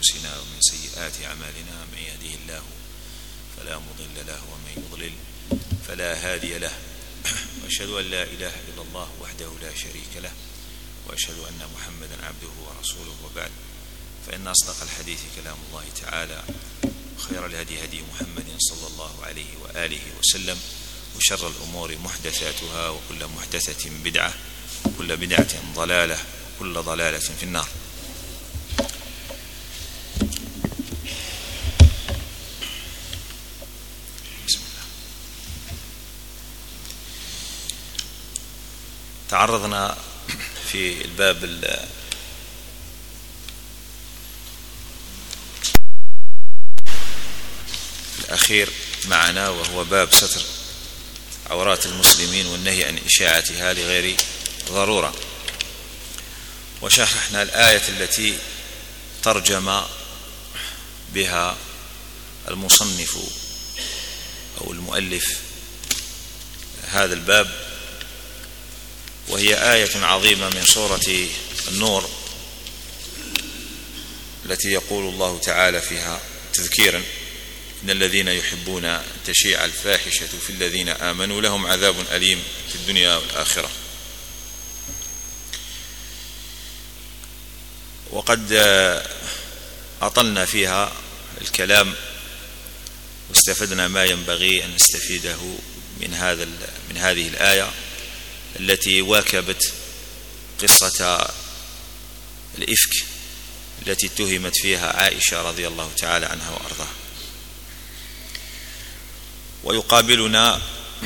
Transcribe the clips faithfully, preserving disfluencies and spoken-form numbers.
أنفسنا ومن سيئات أعمالنا، من يهده الله فلا مضل له ومن يضلل فلا هادي له، وأشهد أن لا إله إلا الله وحده لا شريك له، وأشهد أن محمدا عبده ورسوله، وبعد، فإن أصدق الحديث كلام الله تعالى، وخير الهدي هدي محمد صلى الله عليه وآله وسلم، وشر الأمور محدثاتها، وكل محدثة بدعة، وكل بدعة ضلالة، وكل ضلالة في النار. بسم الله. تعرضنا في الباب الأخير معنا، وهو باب ستر عورات المسلمين والنهي عن إشاعتها لغير ضرورة، وشرحنا الآية التي ترجم بها المصنف أو المؤلف هذا الباب، وهي آية عظيمة من سورة النور، التي يقول الله تعالى فيها تذكيرا: إن الذين يحبون تشيع الفاحشة في الذين آمنوا لهم عذاب أليم في الدنيا والآخرة. وقد أطلنا فيها الكلام واستفدنا ما ينبغي أن نستفيده من هذا من هذه الآية التي واكبت قصة الإفك التي اتهمت فيها عائشة رضي الله تعالى عنها وأرضاها. ويقابلنا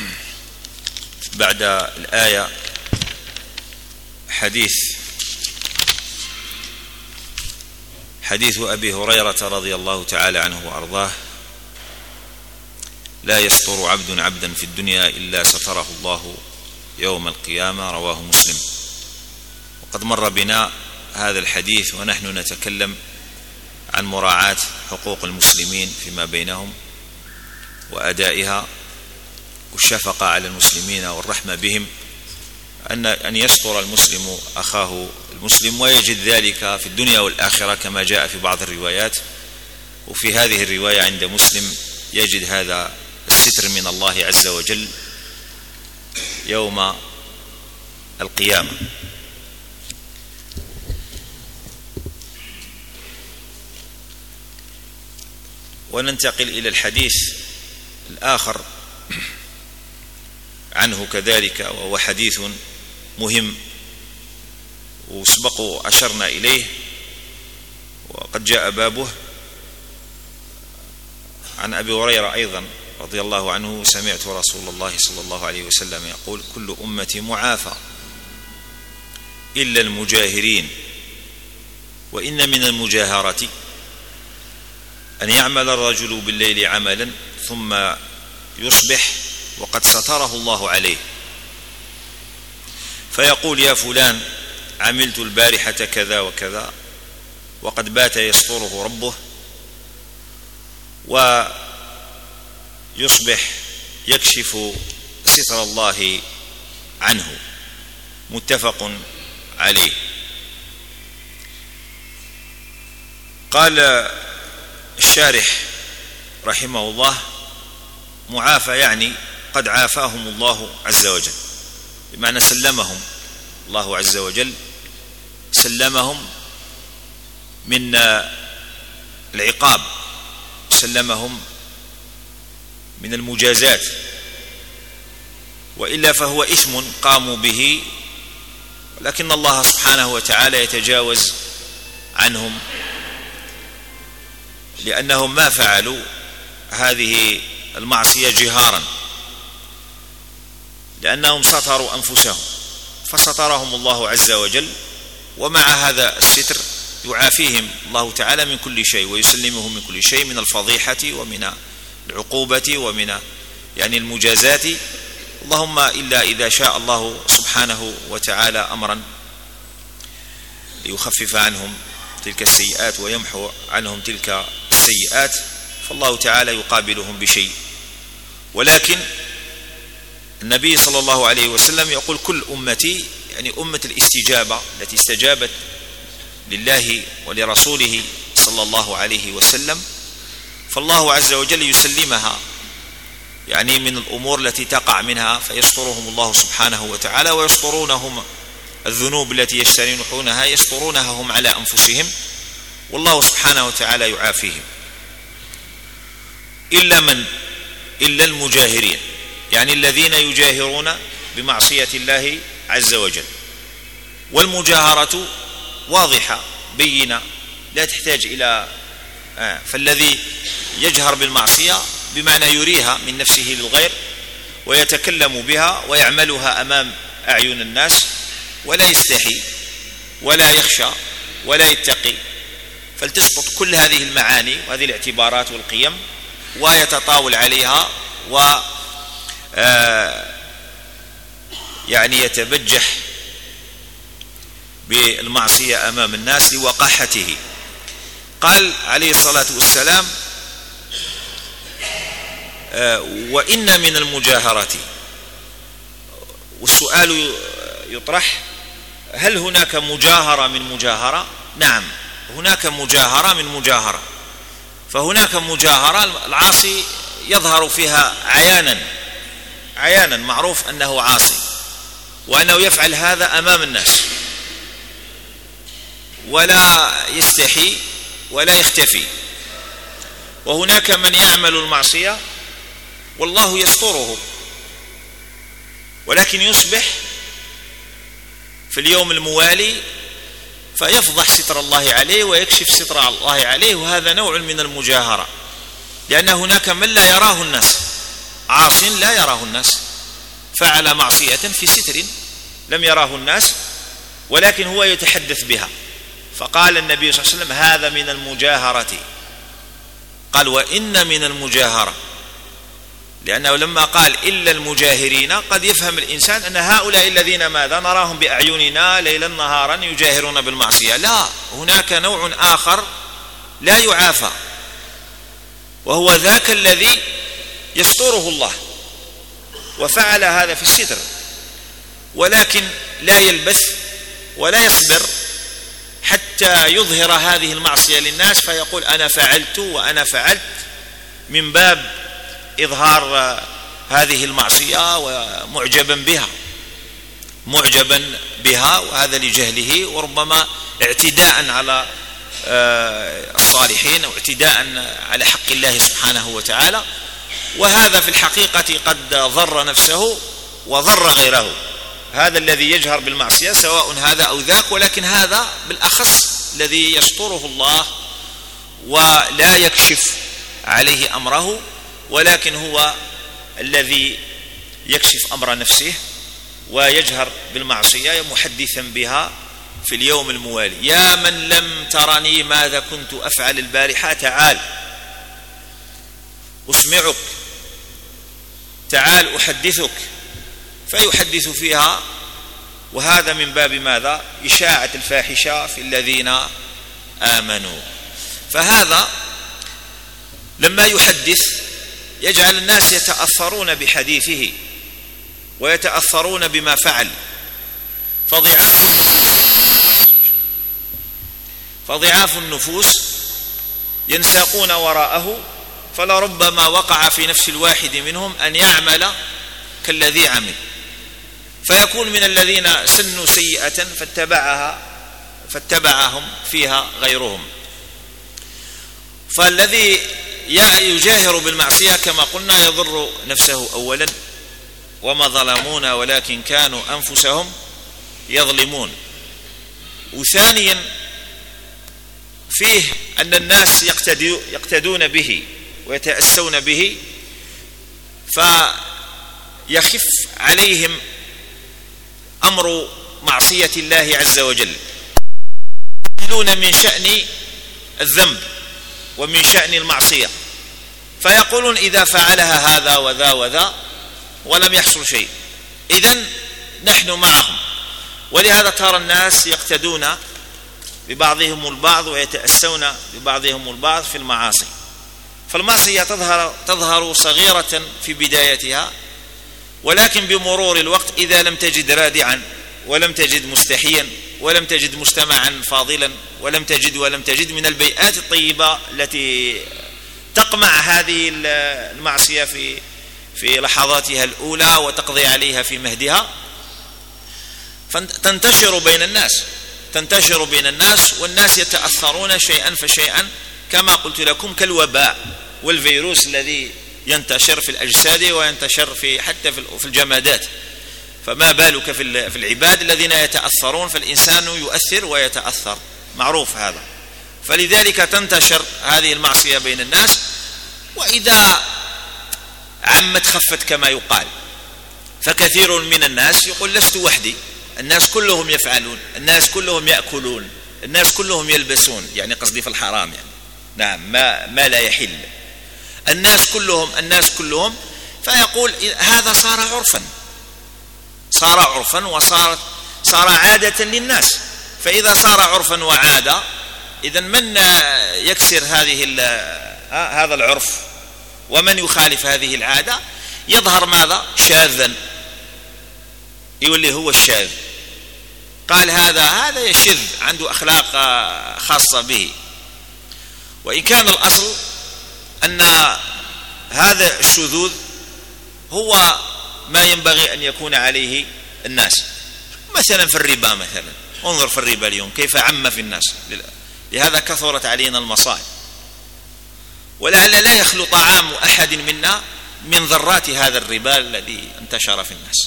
بعد الآية حديث حديث أبي هريرة رضي الله تعالى عنه وأرضاه: لا يستر عبد عبدا في الدنيا إلا ستره الله يوم القيامة، رواه مسلم. وقد مر بنا هذا الحديث ونحن نتكلم عن مراعاة حقوق المسلمين فيما بينهم وأدائها، والشفقة على المسلمين والرحمة بهم، أن أن يستر المسلم أخاه المسلم، ويجد ذلك في الدنيا والآخرة كما جاء في بعض الروايات. وفي هذه الرواية عند مسلم يجد هذا الستر من الله عز وجل يوم القيامة. وننتقل إلى الحديث الآخر عنه كذلك، وهو حديث مهم وسبق أشرنا إليه، وقد جاء بابه عن أبي هريرة أيضا رضي الله عنه: سمعت رسول الله صلى الله عليه وسلم يقول: كل أمتي معافى إلا المجاهرين، وإن من المجاهرة أن يعمل الرجل بالليل عملا ثم يصبح وقد ستره الله عليه، فيقول: يا فلان عملت البارحة كذا وكذا، وقد بات يستره ربه، ويصبح يكشف ستر الله عنه. متفق عليه. قال الشارح رحمه الله: معافى يعني قد عافاهم الله عز وجل، بمعنى سلمهم الله عز وجل، سلمهم من العقاب، سلمهم من المجازات، وإلا فهو إثم قاموا به، ولكن الله سبحانه وتعالى يتجاوز عنهم، لأنهم ما فعلوا هذه المعصية جهارا، لأنهم ستروا أنفسهم فسترهم الله عز وجل، ومع هذا الستر يعافيهم الله تعالى من كل شيء، ويسلمهم من كل شيء، من الفضيحة ومن العقوبة ومن يعني المجازات، اللهم إلا إذا شاء الله سبحانه وتعالى أمرا ليخفف عنهم تلك السيئات ويمحو عنهم تلك السيئات، فالله تعالى يقابلهم بشيء. ولكن النبي صلى الله عليه وسلم يقول: كل أمتي، يعني أمة الاستجابة التي استجابت لله ولرسوله صلى صلى الله عليه وسلم، فالله عز وجل يسلمها يعني من الأمور التي تقع منها، فيسترهم الله سبحانه وتعالى، ويسترونهم الذنوب التي يجترحونها يسترونها هم على أنفسهم، والله سبحانه وتعالى يعافيهم. إلا من إلا المجاهرين، يعني الذين يجاهرون بمعصية الله عز وجل، والمجاهرة واضحة بينة لا تحتاج إلى آه فالذي يجهر بالمعصية بمعنى يريها من نفسه للغير ويتكلم بها ويعملها أمام أعين الناس ولا يستحي ولا يخشى ولا يتقي، فلتسقط كل هذه المعاني وهذه الاعتبارات والقيم ويتطاول عليها و آه يعني يتبجح بالمعصية أمام الناس لوقاحته. قال عليه الصلاة والسلام: آه وإن من المجاهرة. والسؤال يطرح: هل هناك مجاهرة من مجاهرة؟ نعم، هناك مجاهرة من مجاهرة. فهناك مجاهرة العاصي يظهر فيها عيانا عيانا معروف أنه عاصي وأنه يفعل هذا أمام الناس ولا يستحي ولا يختفي. وهناك من يعمل المعصية والله يستره، ولكن يصبح في اليوم الموالي فيفضح ستر الله عليه ويكشف ستر الله عليه، وهذا نوع من المجاهرة، لأن هناك من لا يراه الناس، عاص لا يراه الناس، فعل معصية في ستر لم يراه الناس ولكن هو يتحدث بها. فقال النبي صلى الله عليه وسلم: هذا من المجاهرة. قال: وإن من المجاهرة، لأنه لما قال إلا المجاهرين قد يفهم الإنسان أن هؤلاء الذين ماذا نراهم بأعيننا ليلا نهارا يجاهرون بالمعصية. لا، هناك نوع آخر لا يعافى، وهو ذاك الذي يستره الله وفعل هذا في الستر، ولكن لا يلبث ولا يصبر حتى يظهر هذه المعصية للناس فيقول: أنا فعلت وأنا فعلت، من باب إظهار هذه المعصية ومعجبا بها معجبا بها وهذا لجهله، وربما اعتداء على الصالحين أو اعتداء على حق الله سبحانه وتعالى. وهذا في الحقيقة قد ضر نفسه وضر غيره، هذا الذي يجهر بالمعصية سواء هذا أو ذاك، ولكن هذا بالأخص الذي يستره الله ولا يكشف عليه أمره، ولكن هو الذي يكشف أمر نفسه ويجهر بالمعصية محدثا بها في اليوم الموالي. يا من لم ترني ماذا كنت أفعل البارحة، تعال أسمعك، تعال أحدثك، فيحدث فيها. وهذا من باب ماذا؟ إشاعة الفاحشة في الذين آمنوا. فهذا لما يحدث يجعل الناس يتأثرون بحديثه ويتأثرون بما فعل، فضعاف النفوس فضعاف النفوس ينساقون وراءه، فلربما وقع في نفس الواحد منهم أن يعمل كالذي عمل، فيكون من الذين سنوا سيئة فاتبعها فاتبعهم فيها غيرهم. فالذي يجاهر بالمعصية كما قلنا يضر نفسه أولا، وما ظلمونا ولكن كانوا أنفسهم يظلمون. وثانيا فيه أن الناس يقتدون به ويتأسون به، فيخف عليهم أمر معصية الله عز وجل، يقولون من شأن الذنب ومن شأن المعصية، فيقولون إذا فعلها هذا وذا وذا ولم يحصل شيء إذن نحن معهم. ولهذا ترى الناس يقتدون ببعضهم البعض ويتأسون ببعضهم البعض في المعاصي. فالمعصية تظهر, تظهر صغيرة في بدايتها، ولكن بمرور الوقت إذا لم تجد رادعا ولم تجد مستحيا ولم تجد مجتمعا فاضلا، ولم تجد ولم تجد من البيئات الطيبة التي تقمع هذه المعصية في في لحظاتها الأولى وتقضي عليها في مهدها، فتنتشر بين الناس تنتشر بين الناس والناس يتأثرون شيئا فشيئا كما قلت لكم، كالوباء والفيروس الذي ينتشر في الأجساد وينتشر في حتى في الجمادات، فما بالك في العباد الذين يتأثرون، فالإنسان يؤثر ويتأثر، معروف هذا. فلذلك تنتشر هذه المعصية بين الناس، وإذا عمت خفت كما يقال. فكثير من الناس يقول لست وحدي، الناس كلهم يفعلون، الناس كلهم يأكلون، الناس كلهم يلبسون، يعني قصدي في الحرام، يعني نعم ما, ما لا يحل، الناس كلهم الناس كلهم فيقول هذا صار عرفا صار عرفا وصار صار عادة للناس. فإذا صار عرفا وعادة، إذن من يكسر هذه هذا العرف ومن يخالف هذه العادة يظهر ماذا؟ شاذا، يولي هو الشاذ. قال هذا هذا يشذ، عنده أخلاق خاصة به. وإن كان الأصل أن هذا الشذوذ هو ما ينبغي أن يكون عليه الناس. مثلا في الربا، مثلا انظر في الربا اليوم كيف عم في الناس، لهذا كثرت علينا المصائب، ولعل لا يخلو طعام أحد منا من ذرات هذا الربا الذي انتشر في الناس.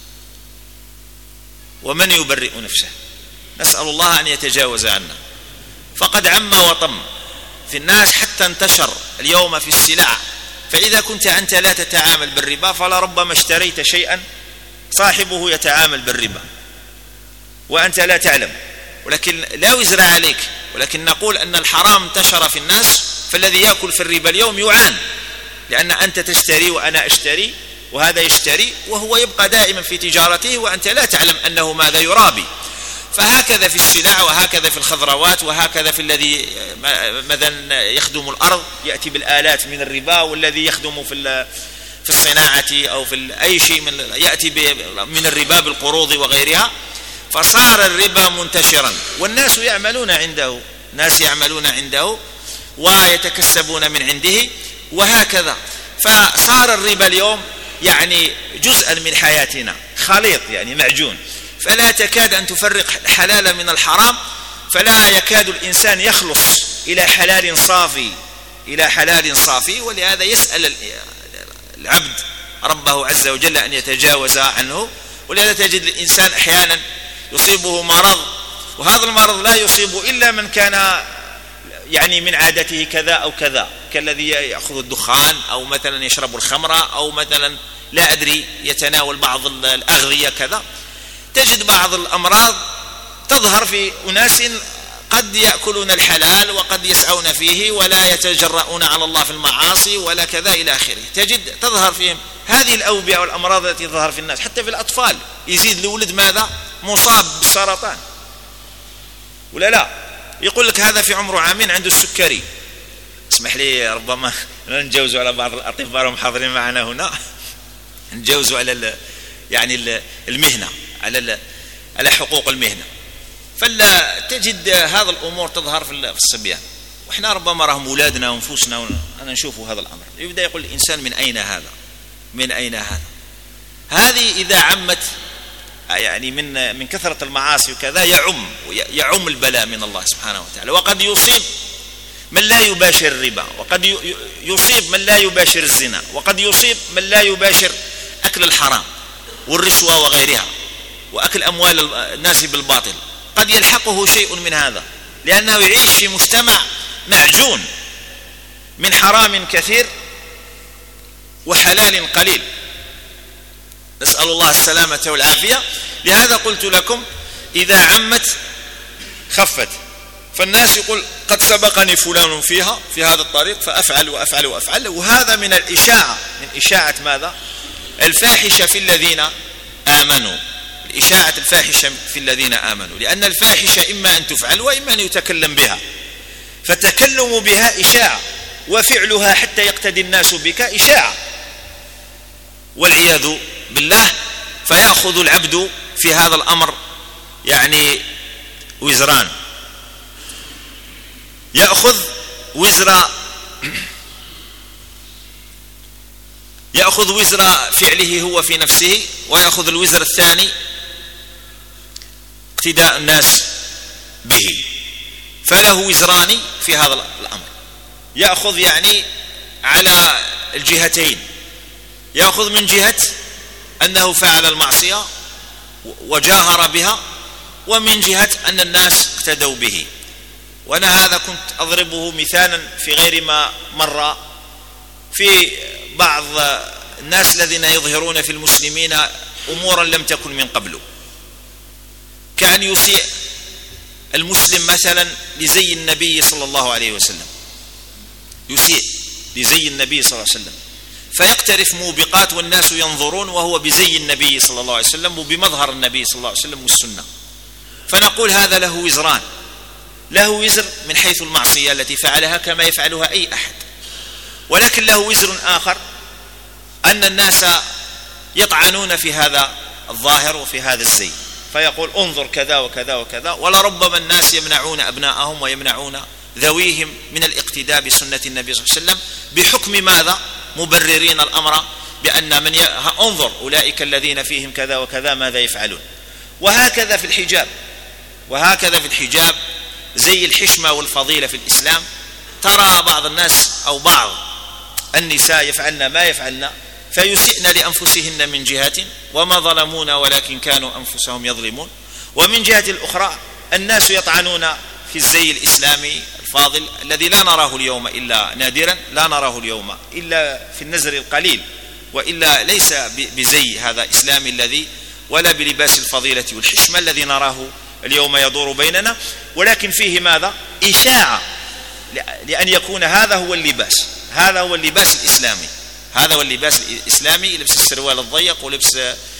ومن يبرئ نفسه؟ نسأل الله أن يتجاوز عنا. فقد عم وطم في الناس حتى انتشر اليوم في السلع. فإذا كنت أنت لا تتعامل بالربا فلربما اشتريت شيئا صاحبه يتعامل بالربا وأنت لا تعلم، ولكن لا وزر عليك، ولكن نقول أن الحرام انتشر في الناس، فالذي يأكل في الربا اليوم يعان، لأن أنت تشتري وأنا أشتري وهذا يشتري وهو يبقى دائما في تجارته وأنت لا تعلم أنه ماذا يرابي. فهكذا في السلع، وهكذا في الخضروات، وهكذا في الذي مثلا يخدم الأرض يأتي بالآلات من الربا، والذي يخدم في في الصناعة أو في أي شيء من يأتي من الربا بالقروض وغيرها. فصار الربا منتشرا والناس يعملون عنده، ناس يعملون عنده ويتكسبون من عنده، وهكذا. فصار الربا اليوم يعني جزءا من حياتنا، خليط يعني معجون، فلا تكاد أن تفرق الحلال من الحرام، فلا يكاد الإنسان يخلص إلى حلال صافي إلى حلال صافي. ولهذا يسأل العبد ربه عز وجل أن يتجاوز عنه. ولهذا تجد الإنسان أحيانا يصيبه مرض، وهذا المرض لا يصيب إلا من كان يعني من عادته كذا أو كذا، كالذي يأخذ الدخان أو مثلا يشرب الخمر أو مثلا لا أدري يتناول بعض الأغذية كذا. تجد بعض الأمراض تظهر في أناس قد يأكلون الحلال وقد يسعون فيه ولا يتجرؤون على الله في المعاصي ولا كذا إلى آخره. تجد تظهر فيهم هذه الأوبئة والأمراض التي تظهر في الناس، حتى في الأطفال يزيد الولد ماذا؟ مصاب بالسرطان ولا لا؟ يقول لك هذا في عمره عامين عنده السكري. اسمح لي ربما نجوز على بعض الأطباء المحاضرين معنا هنا، نجوز على ال يعني ال المهنة، على على حقوق المهنة. فلا تجد هذا الأمور تظهر في الصبيان، وإحنا ربما راهم أولادنا وأنفسنا أنا نشوف هذا الأمر. يبدأ يقول الإنسان من أين هذا؟ من أين هذا؟ هذه إذا عمت يعني من من كثرة المعاصي وكذا يعم يعم البلاء من الله سبحانه وتعالى. وقد يصيب من لا يباشر الربا، وقد يصيب من لا يباشر الزنا، وقد يصيب من لا يباشر أكل الحرام والرشوة وغيرها وأكل أموال الناس بالباطل. قد يلحقه شيء من هذا، لأنه يعيش في مجتمع معجون من حرام كثير وحلال قليل، نسأل الله السلامة والعافية. لهذا قلت لكم إذا عمت خفت. فالناس يقول قد سبقني فلان فيها في هذا الطريق فأفعل وأفعل وأفعل، وهذا من الإشاعة، من إشاعة ماذا؟ الفاحشة في الذين آمنوا، الإشاعة الفاحشة في الذين آمنوا، لأن الفاحشة إما أن تفعل وإما أن يتكلم بها، فتكلم بها إشاعة، وفعلها حتى يقتدي الناس بك إشاعة والعياذ بالله. فيأخذ العبد في هذا الأمر يعني وزران، يأخذ وزر يأخذ وزر فعله هو في نفسه، ويأخذ الوزر الثاني اقتداء الناس به، فله وزران في هذا الأمر. يأخذ يعني على الجهتين، يأخذ من جهة أنه فعل المعصية وجاهر بها، ومن جهة أن الناس اقتدوا به. وأنا هذا كنت أضربه مثالا في غير ما مر في بعض الناس الذين يظهرون في المسلمين أمورا لم تكن من قبل، كأن يسيء المسلم مثلا لزي النبي صلى الله عليه وسلم، يسيء لزي النبي صلى الله عليه وسلم، فيقترف موبقات والناس ينظرون وهو بزي النبي صلى الله عليه وسلم وبمظهر النبي صلى الله عليه وسلم والسنة. فنقول هذا له وزران، له وزر من حيث المعصية التي فعلها كما يفعلها أي أحد، ولكن له وزر آخر أن الناس يطعنون في هذا الظاهر وفي هذا الزي، فيقول انظر كذا وكذا وكذا، ولربما الناس يمنعون أبناءهم ويمنعون ذويهم من الاقتداء بسنة النبي صلى الله عليه وسلم بحكم ماذا؟ مبررين الأمر بأن من ي... انظر أولئك الذين فيهم كذا وكذا ماذا يفعلون. وهكذا في الحجاب، وهكذا في الحجاب زي الحشمة والفضيلة في الإسلام، ترى بعض الناس أو بعض النساء يفعلن ما يفعلن فيسئن لأنفسهن من جهة وما ظلمونا ولكن كانوا أنفسهم يظلمون، ومن جهة الأخرى الناس يطعنون في الزي الإسلامي الفاضل الذي لا نراه اليوم إلا نادرا، لا نراه اليوم إلا في النزر القليل، وإلا ليس بزي هذا إسلامي الذي ولا بلباس الفضيلة والحشمة الذي نراه اليوم يدور بيننا، ولكن فيه ماذا؟ إشاعة لأن يكون هذا هو اللباس، هذا هو اللباس الإسلامي، هذا هو اللباس الإسلامي، لبس السروال الضيق ولبس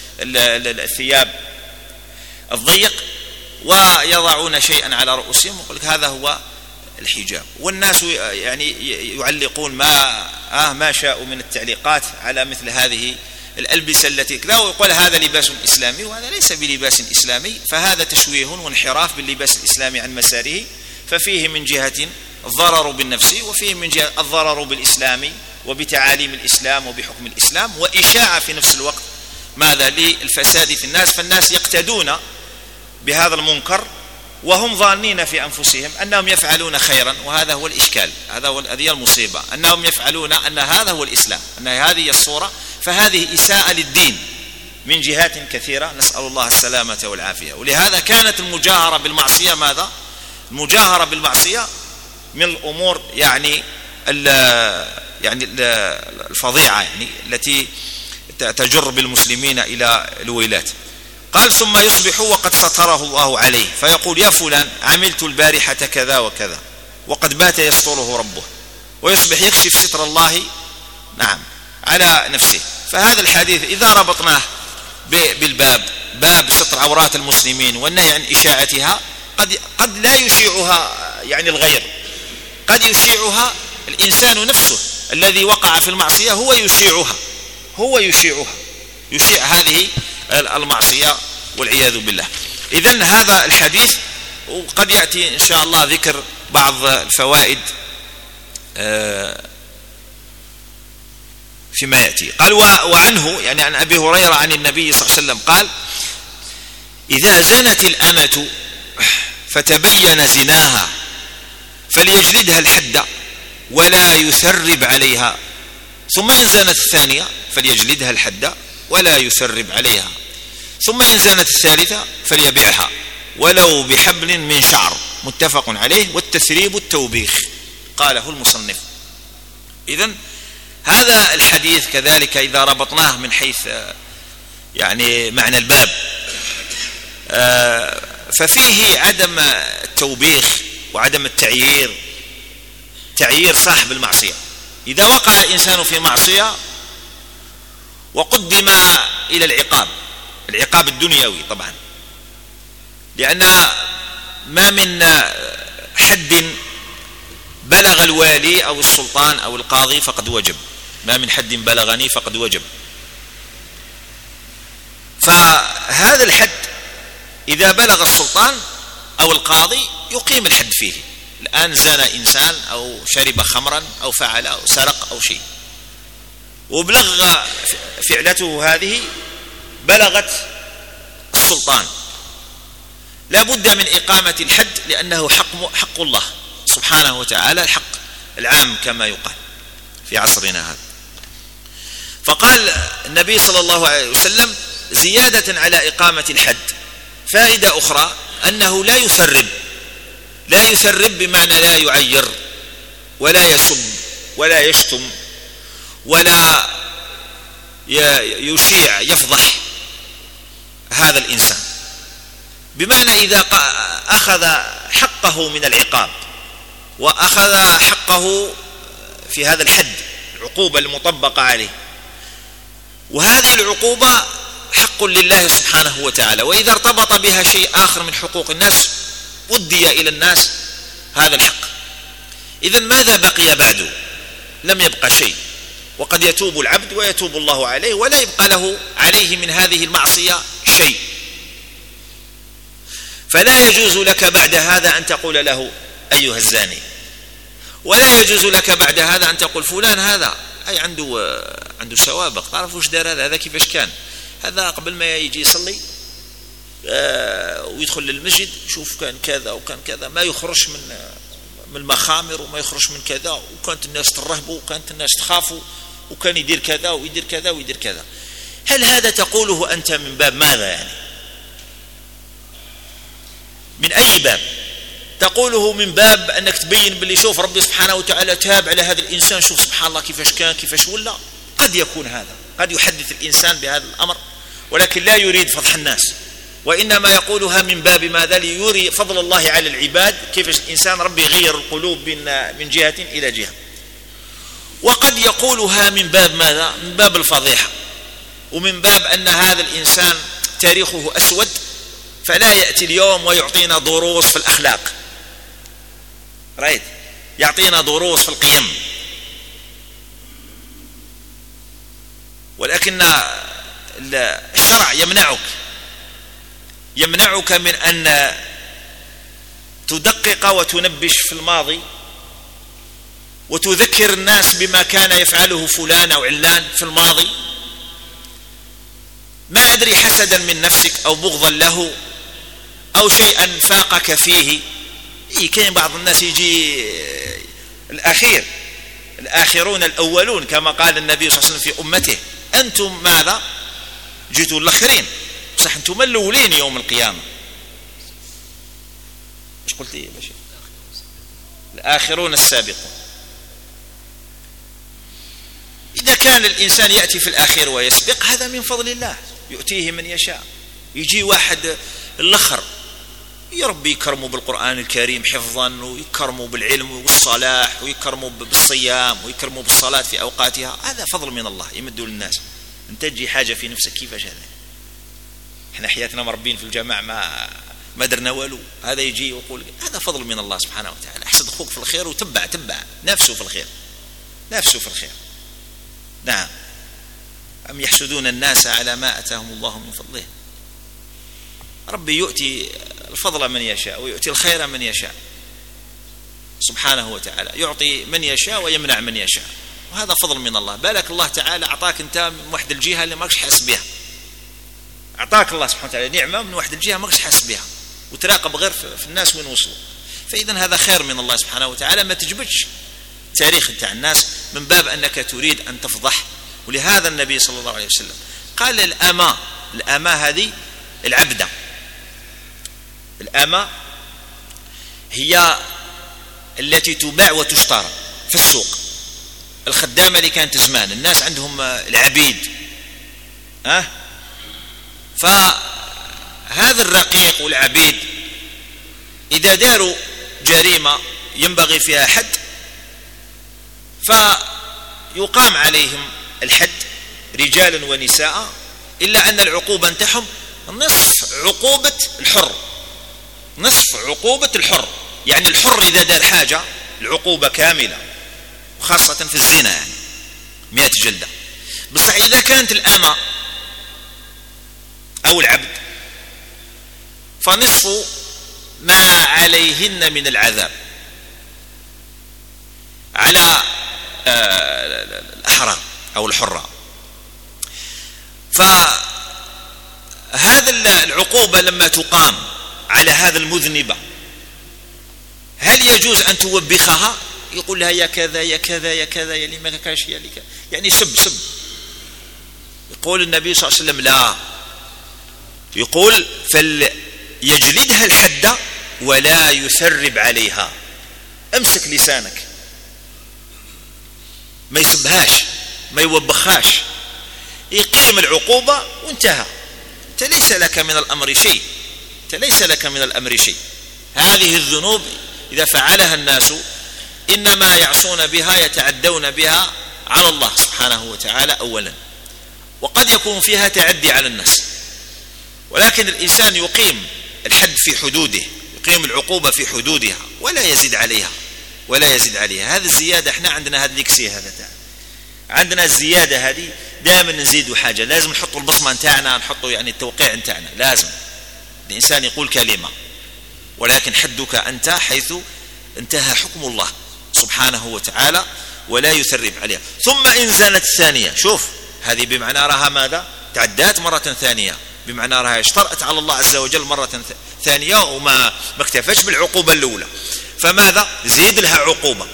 الثياب الضيق، ويضعون شيئا على رؤوسهم ويقول لك هذا هو الحجاب. والناس يعني يعلقون ما آه ما شاءوا من التعليقات على مثل هذه الألبسة التي كذا، ويقول هذا لباس إسلامي، وهذا ليس بلباس إسلامي، فهذا تشويه وانحراف باللباس الإسلامي عن مساره، ففيه من جهة الضرر بالنفس، وفيه من جهة الضرر بالإسلام وبتعاليم الإسلام وبحكم الإسلام، وإشاعة في نفس الوقت ماذا؟ للفساد في الناس، فالناس يقتدون بهذا المنكر وهم ظانين في أنفسهم أنهم يفعلون خيرا، وهذا هو الإشكال، هذا هو هذه المصيبة، أنهم يفعلون أن هذا هو الإسلام، أن هذه الصورة، فهذه إساءة للدين من جهات كثيرة، نسأل الله السلامة والعافية. ولهذا كانت المجاهرة بالمعصية ماذا؟ المجاهرة بالمعصية من الأمور يعني ال يعني الفظيعة، يعني التي تجر بالمسلمين إلى الويلات. قال ثم يصبح وقد ستره الله عليه، فيقول يا فلان عملت البارحة كذا وكذا، وقد بات يستره ربه، ويصبح يكشف ستر الله نعم على نفسه. فهذا الحديث إذا ربطناه بالباب، باب ستر عورات المسلمين والنهي عن إشاعتها، قد قد لا يشيعها يعني الغير، قد يشيعها الإنسان نفسه الذي وقع في المعصية، هو يشيعها هو يشيعها يشيع هذه المعصية والعياذ بالله. إذن هذا الحديث، وقد يأتي إن شاء الله ذكر بعض الفوائد فيما يأتي. قال وعنه يعني عن أبي هريرة عن النبي صلى الله عليه وسلم قال إذا زنت الأمة فتبين زناها فليجلدها الحد ولا يثرب عليها، ثم إن زنت الثانية فليجلدها الحد ولا يثرب عليها، ثم إن زنت الثالثة فليبيعها ولو بحبل من شعر، متفق عليه. والتثريب التوبيخ، قاله المصنف. إذن هذا الحديث كذلك إذا ربطناه من حيث يعني معنى الباب، ففيه عدم التوبيخ وعدم التعيير، تعيير صاحب المعصية. إذا وقع الإنسان في معصية وقدم إلى العقاب، العقاب الدنيوي طبعا، لأن ما من حد بلغ الوالي أو السلطان أو القاضي فقد وجب، ما من حد بلغني فقد وجب. فهذا الحد إذا بلغ السلطان أو القاضي يقيم الحد فيه. الآن زنى إنسان أو شرب خمرا أو فعل أو سرق أو شيء، وبلغ فعلته هذه بلغت السلطان، لا بد من إقامة الحد، لأنه حق, حق الله سبحانه وتعالى، الحق العام كما يقال في عصرنا هذا. فقال النبي صلى الله عليه وسلم زيادة على إقامة الحد فائدة أخرى، أنه لا يثرب، لا يثرب بمعنى لا يعير ولا يسب ولا يشتم ولا يشيع يفضح هذا الإنسان، بمعنى إذا أخذ حقه من العقاب وأخذ حقه في هذا الحد، العقوبة المطبقة عليه، وهذه العقوبة حق لله سبحانه وتعالى، وإذا ارتبط بها شيء آخر من حقوق الناس أدي إلى الناس هذا الحق. إذن ماذا بقي بعده؟ لم يبقى شيء، وقد يتوب العبد ويتوب الله عليه ولا يبقى له عليه من هذه المعصية شيء. فلا يجوز لك بعد هذا أن تقول له أيها الزاني، ولا يجوز لك بعد هذا أن تقول فلان هذا أي عنده عنده سوابق، تعرف وش دار هذا، هذا كيفاش كان، هذا قبل ما يجي يصلي آه ويدخل للمسجد شوف كان كذا وكان كذا، ما يخرج من من المخامر وما يخرج من كذا، وكانت الناس ترهبوا وكانت الناس تخافوا، وكان يدير كذا ويدير كذا ويدير كذا. هل هذا تقوله أنت من باب ماذا يعني؟ من أي باب تقوله؟ من باب أنك تبين باللي شوف ربي سبحانه وتعالى تاب على هذا الإنسان، شوف سبحان الله كيفاش كان كيفاش ولا. قد يكون هذا، قد يحدث الإنسان بهذا الأمر، ولكن لا يريد فضح الناس، وإنما يقولها من باب ماذا؟ ليري فضل الله على العباد، كيف الإنسان ربي يغير القلوب من جهة إلى جهة. وقد يقولها من باب ماذا؟ من باب الفضيحة، ومن باب أن هذا الإنسان تاريخه أسود، فلا يأتي اليوم ويعطينا دروس في الأخلاق، رأيت يعطينا دروس في القيم. ولكن الشرع يمنعك يمنعك من أن تدقق وتنبش في الماضي وتذكر الناس بما كان يفعله فلان أو علان في الماضي، ما أدري حسدا من نفسك أو بغضا له أو شيئا فاقك فيه. إيه كان بعض الناس يجي الأخير الآخرون الأولون كما قال النبي صلى الله عليه وسلم في أمته، أنتم ماذا؟ جئتوا الآخرين، صح أنتم الأولين يوم القيامة. إيش قلت إيه باشا؟ الآخرون السابقون. إذا كان الإنسان يأتي في الآخر ويسبق، هذا من فضل الله يؤتيه من يشاء. يجي واحد الآخر يا ربي يكرموا بالقرآن الكريم حفظا، ويكرموا بالعلم والصلاح، ويكرموا بالصيام، ويكرموا بالصلاة في أوقاتها، هذا فضل من الله يمدوا للناس. أنت تجي حاجة في نفسك كيفاش هذا؟ احنا حياتنا مربين في الجماعة ما ما درنا والو، هذا يجي ويقول هذا فضل من الله سبحانه وتعالى. احسد اخوك في الخير وتبع تبع نفسه في الخير، نفسه في الخير. نعم، أم يحسدون الناس على ما أتاهم الله من فضله. ربي يؤتي الفضل من يشاء ويؤتي الخير من يشاء سبحانه وتعالى، يعطي من يشاء ويمنع من يشاء، وهذا فضل من الله. بالك الله تعالى أعطاك أنت من واحد الجهة اللي ماكش حاس بها، أعطاك الله سبحانه وتعالى نعمة من واحد الجهة ماكش حاس بها، وتراقب غير في الناس وين وصلوا. فإذا هذا خير من الله سبحانه وتعالى، ما تجبدش تاريخ تاع الناس من باب أنك تريد أن تفضح. ولهذا النبي صلى الله عليه وسلم قال الأمة، الأمة هذه العبدة، الأمة هي التي تباع وتشترى في السوق. الخدامة اللي كانت زمان الناس عندهم العبيد، ها، فهذا الرقيق والعبيد إذا داروا جريمة ينبغي فيها حد، فيقام عليهم الحد رجالا ونساء، إلا أن العقوبة نتاعهم نصف عقوبة الحر، نصف عقوبة الحر. يعني الحر إذا دار حاجة العقوبة كاملة، وخاصة في الزنا يعني مئة جلدة. بس إذا كانت الأمة أو العبد فنصف ما عليهن من العذاب على الأحرار أو الحرة. فهذا العقوبة لما تقام على هذا المذنبة هل يجوز أن توبخها؟ يقول لها يا كذا يا كذا يا كذا يا لي ما كاش يا لي يعني سب سب. يقول النبي صلى الله عليه وسلم لا، يقول فليجلدها الحد ولا يثرب عليها. امسك لسانك، ما يسبهاش ما يوبخهاش، يقيم العقوبة وانتهى. انت ليس لك من الأمر شيء، انت ليس لك من الأمر شيء. هذه الذنوب إذا فعلها الناس إنما يعصون بها يتعدون بها على الله سبحانه وتعالى أولا، وقد يكون فيها تعدي على الناس. ولكن الإنسان يقيم الحد في حدوده، يقيم العقوبة في حدودها ولا يزيد عليها ولا يزيد عليها. هذه الزيادة احنا عندنا هذا الكسي هذا تاع عندنا الزيادة هذه دائما نزيدوا حاجة، لازم نحطوا البصمة نتاعنا، نحطوا يعني التوقيع نتاعنا. لازم الإنسان يقول كلمة ولكن حدك أنت حيث انتهى حكم الله سبحانه وتعالى ولا يثرب عليها. ثم إن زنت ثانية، شوف هذه بمعنى راها ماذا تعدات مرة ثانية، بمعنى راها اشترأت على الله عز وجل مرة ثانية وما ما اكتفش بالعقوبة الأولى، فماذا زيد لها عقوبة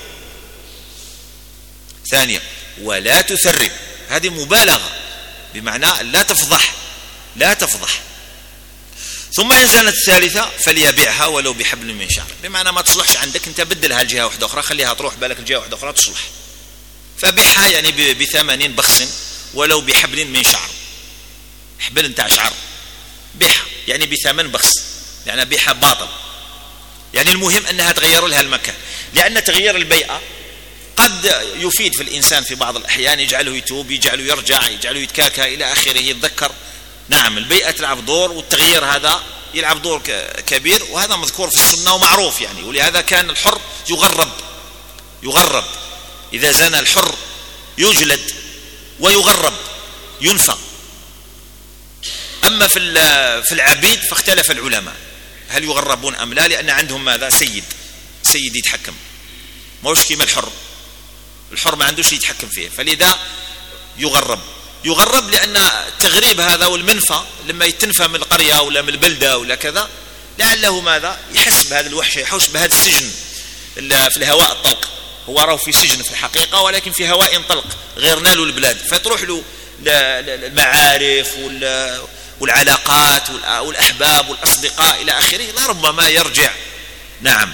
ثانية ولا تثرب. هذه مبالغة بمعنى لا تفضح لا تفضح. ثم إن زنت الثالثة فليبيعها ولو بحبل من شعر، بمعنى ما تصلحش عندك انت بدلها لجهة واحدة أخرى، خليها تروح بالك لجهة واحدة أخرى تصلح، فبيعها يعني بثمانين بخس ولو بحبل من شعر، حبل نتاع شعر بيعها يعني بثمن بخس، يعني بيعها باطل. يعني المهم أنها تغير لها المكان، لأن تغيير البيئة قد يفيد في الإنسان في بعض الأحيان، يجعله يتوب، يجعله يرجع، يجعله يتكاكى إلى آخره، يتذكر. نعم البيئة تلعب دور، والتغيير هذا يلعب دور كبير، وهذا مذكور في السنة ومعروف يعني. ولهذا كان الحر يغرب يغرب إذا زنى الحر يجلد ويغرب ينفى. أما في في العبيد فاختلف العلماء هل يغربون أم لا، لأن عندهم ماذا سيد سيد يتحكم، موش كيما الحر، الحر ما عندوش يتحكم فيه، فلذا يغرب يغرب لأن التغريب هذا والمنفى لما يتنفى من القرية ولا من البلدة ولا كذا لعله ماذا يحس بهذا الوحشة، يحوش بهذا السجن في الهواء الطلق. هو راه في سجن في الحقيقة ولكن في هواء طلق غير نالوا البلاد، فتروح له المعارف والعلاقات والأحباب والأصدقاء إلى آخره، لربما يرجع. نعم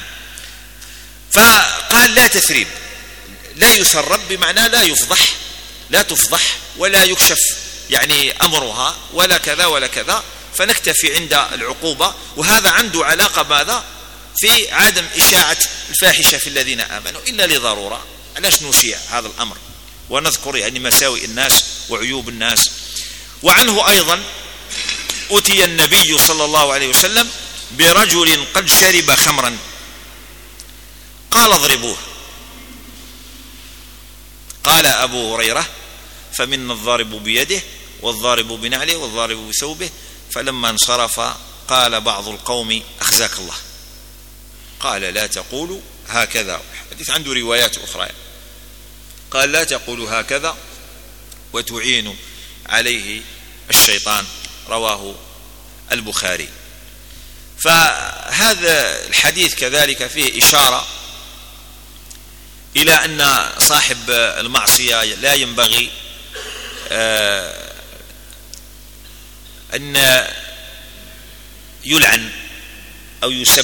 فقال لا تثريب، لا يثرب بمعنى لا يفضح لا تفضح ولا يكشف يعني أمرها ولا كذا ولا كذا، فنكتفي عند العقوبة. وهذا عنده علاقة ماذا في عدم إشاعة الفاحشة في الذين آمنوا إلا لضرورة. علاش نشيع هذا الأمر ونذكر يعني مساوئ الناس وعيوب الناس. وعنه أيضا أتي النبي صلى الله عليه وسلم برجل قد شرب خمرا قال اضربوه. قال أبو هريرة فمنا الضارب بيده والضارب بنعله والضارب بثوبه، فلما انصرف قال بعض القوم أخزاك الله. قال لا تقولوا هكذا، الحديث عنده روايات أخرى، قال لا تقولوا هكذا وتعين عليه الشيطان، رواه البخاري. فهذا الحديث كذلك فيه إشارة إلى أن صاحب المعصية لا ينبغي أن يلعن أو يسب.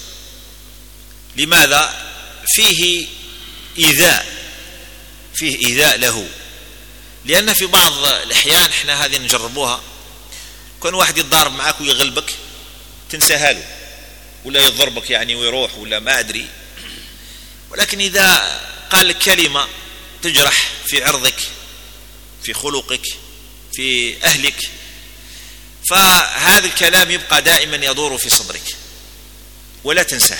لماذا؟ فيه إيذاء فيه إيذاء له، لأن في بعض الأحيان احنا هذه نجربوها، كون واحد يتضارب معك ويغلبك تنساها له ولا يضربك يعني ويروح ولا ما أدري، ولكن إذا قال لك كلمة تجرح في عرضك في خلقك في أهلك، فهذا الكلام يبقى دائما يدور في صدرك ولا تنساه.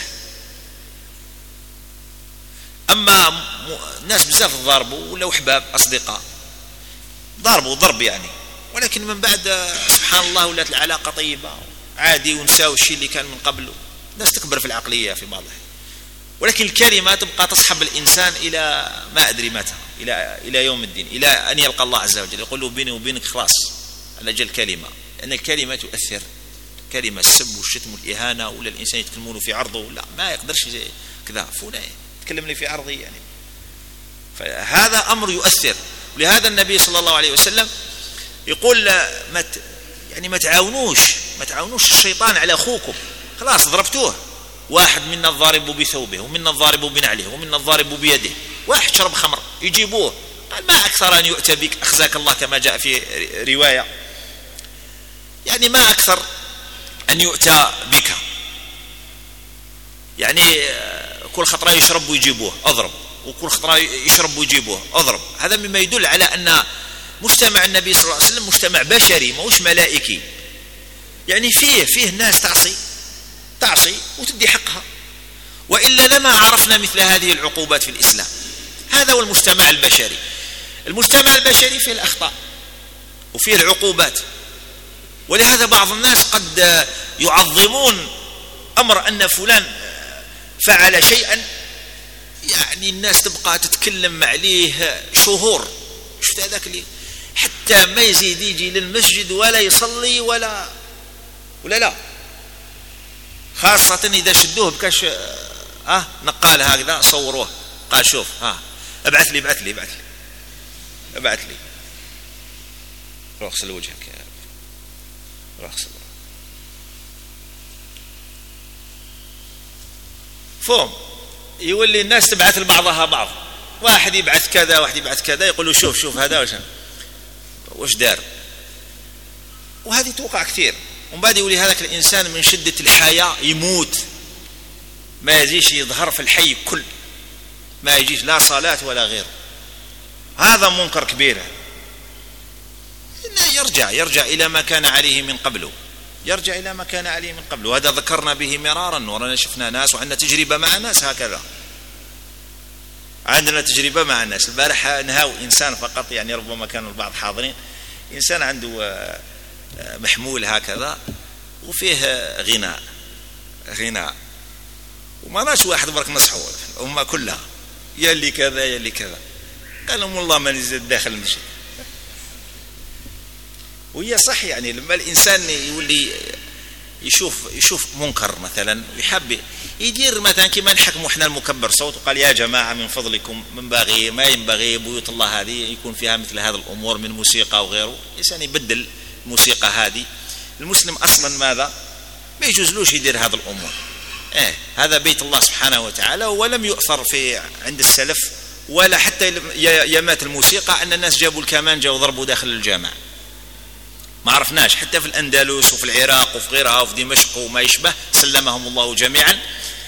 أما الناس بزاف ضاربوا ولا أحباب أصدقاء ضاربوا ضرب يعني، ولكن من بعد سبحان الله ولات العلاقة طيبة عادي ونساو الشيء اللي كان من قبله. الناس تكبر في العقلية في بعضها، ولكن الكلمة تبقى تصحب الإنسان إلى ما أدري متى، إلى إلى يوم الدين، إلى أن يلقى الله عز وجل. يقول له بيني وبينك خلاص على أجل كلمة، لأن الكلمة تؤثر. كلمة السب والشتم والإهانة، ولا الإنسان يتكلمون في عرضه، لا ما يقدرش كذا فلان يتكلم لي في عرضي يعني، فهذا أمر يؤثر. ولهذا النبي صلى الله عليه وسلم يقول ما يعني ما تعاونوش ما تعاونوش الشيطان على أخوكم، خلاص ضربتوه، واحد منا الضارب بثوبه، ومنا الضارب بنعله، ومنا الضارب بيده، واحد شرب خمر يجيبوه، قال ما أكثر أن يؤتى بك أخزاك الله، كما جاء في رواية، يعني ما أكثر أن يؤتى بك، يعني كل خطرة يشرب ويجيبوه أضرب، وكل خطرة يشرب ويجيبوه أضرب. هذا مما يدل على أن مجتمع النبي صلى الله عليه وسلم مجتمع بشري موش ملائكي، يعني فيه فيه ناس تعصي تعصي وتدي حقها، وإلا لما عرفنا مثل هذه العقوبات في الإسلام. هذا هو المجتمع البشري. المجتمع البشري فيه الأخطاء وفيه العقوبات، ولهذا بعض الناس قد يعظمون أمر أن فلان فعل شيئا، يعني الناس تبقى تتكلم عليه شهور، شفت هذاك اللي حتى ما يزيد يجي للمسجد ولا يصلي ولا ولا لا، خاصة إذا شدوه بكاش ها نقال هكذا صوروه، قال شوف ها ابعث لي ابعث لي ابعث لي ابعث لي روح اغسل وجهك يا روح اغسل فهم. يولي الناس تبعث لبعضها بعض، واحد يبعث كذا واحد يبعث كذا، يقولوا شوف شوف هذا وش وش دار، وهذه توقع كثير. ومن بعد يولي هذاك الإنسان من شدة الحياة يموت، ما يجيش يظهر في الحي كل، ما يجيش لا صلاة ولا غيره. هذا منكر كبير، إنه يرجع يرجع إلى ما كان عليه من قبله، يرجع إلى ما كان عليه من قبله. وهذا ذكرنا به مرارا، ورانا شفنا ناس وعندنا تجربة مع ناس هكذا، عندنا تجربة مع الناس. البارح نهاو إنسان فقط، يعني ربما كانوا البعض حاضرين، إنسان عنده محمول هكذا وفيه غناء غناء وما ناش واحد برك مسحول، هم كلها يلي كذا يلي كذا، قال لهم والله ما نزيد داخل المسجد. وهي صح، يعني لما الإنسان يولي يشوف يشوف منكر مثلا ويحب يدير مثلا كما نحكموا احنا المكبر صوت، وقال يا جماعة من فضلكم منبغي ما ينبغي بيوت الله هذه يكون فيها مثل هذا الأمور من موسيقى وغيره، الإنسان يبدل الموسيقى هذه. المسلم أصلا ماذا ما يجوزلوش يدير هذا الأمور، إيه هذا بيت الله سبحانه وتعالى، ولم يؤثر في عند السلف ولا حتى يمات الموسيقى أن الناس جابوا الكمان جاوا ضربوا داخل الجامع، ما عرفناش حتى في الأندلس وفي العراق وفي غيرها وفي دمشق وما يشبه، سلمهم الله جميعا،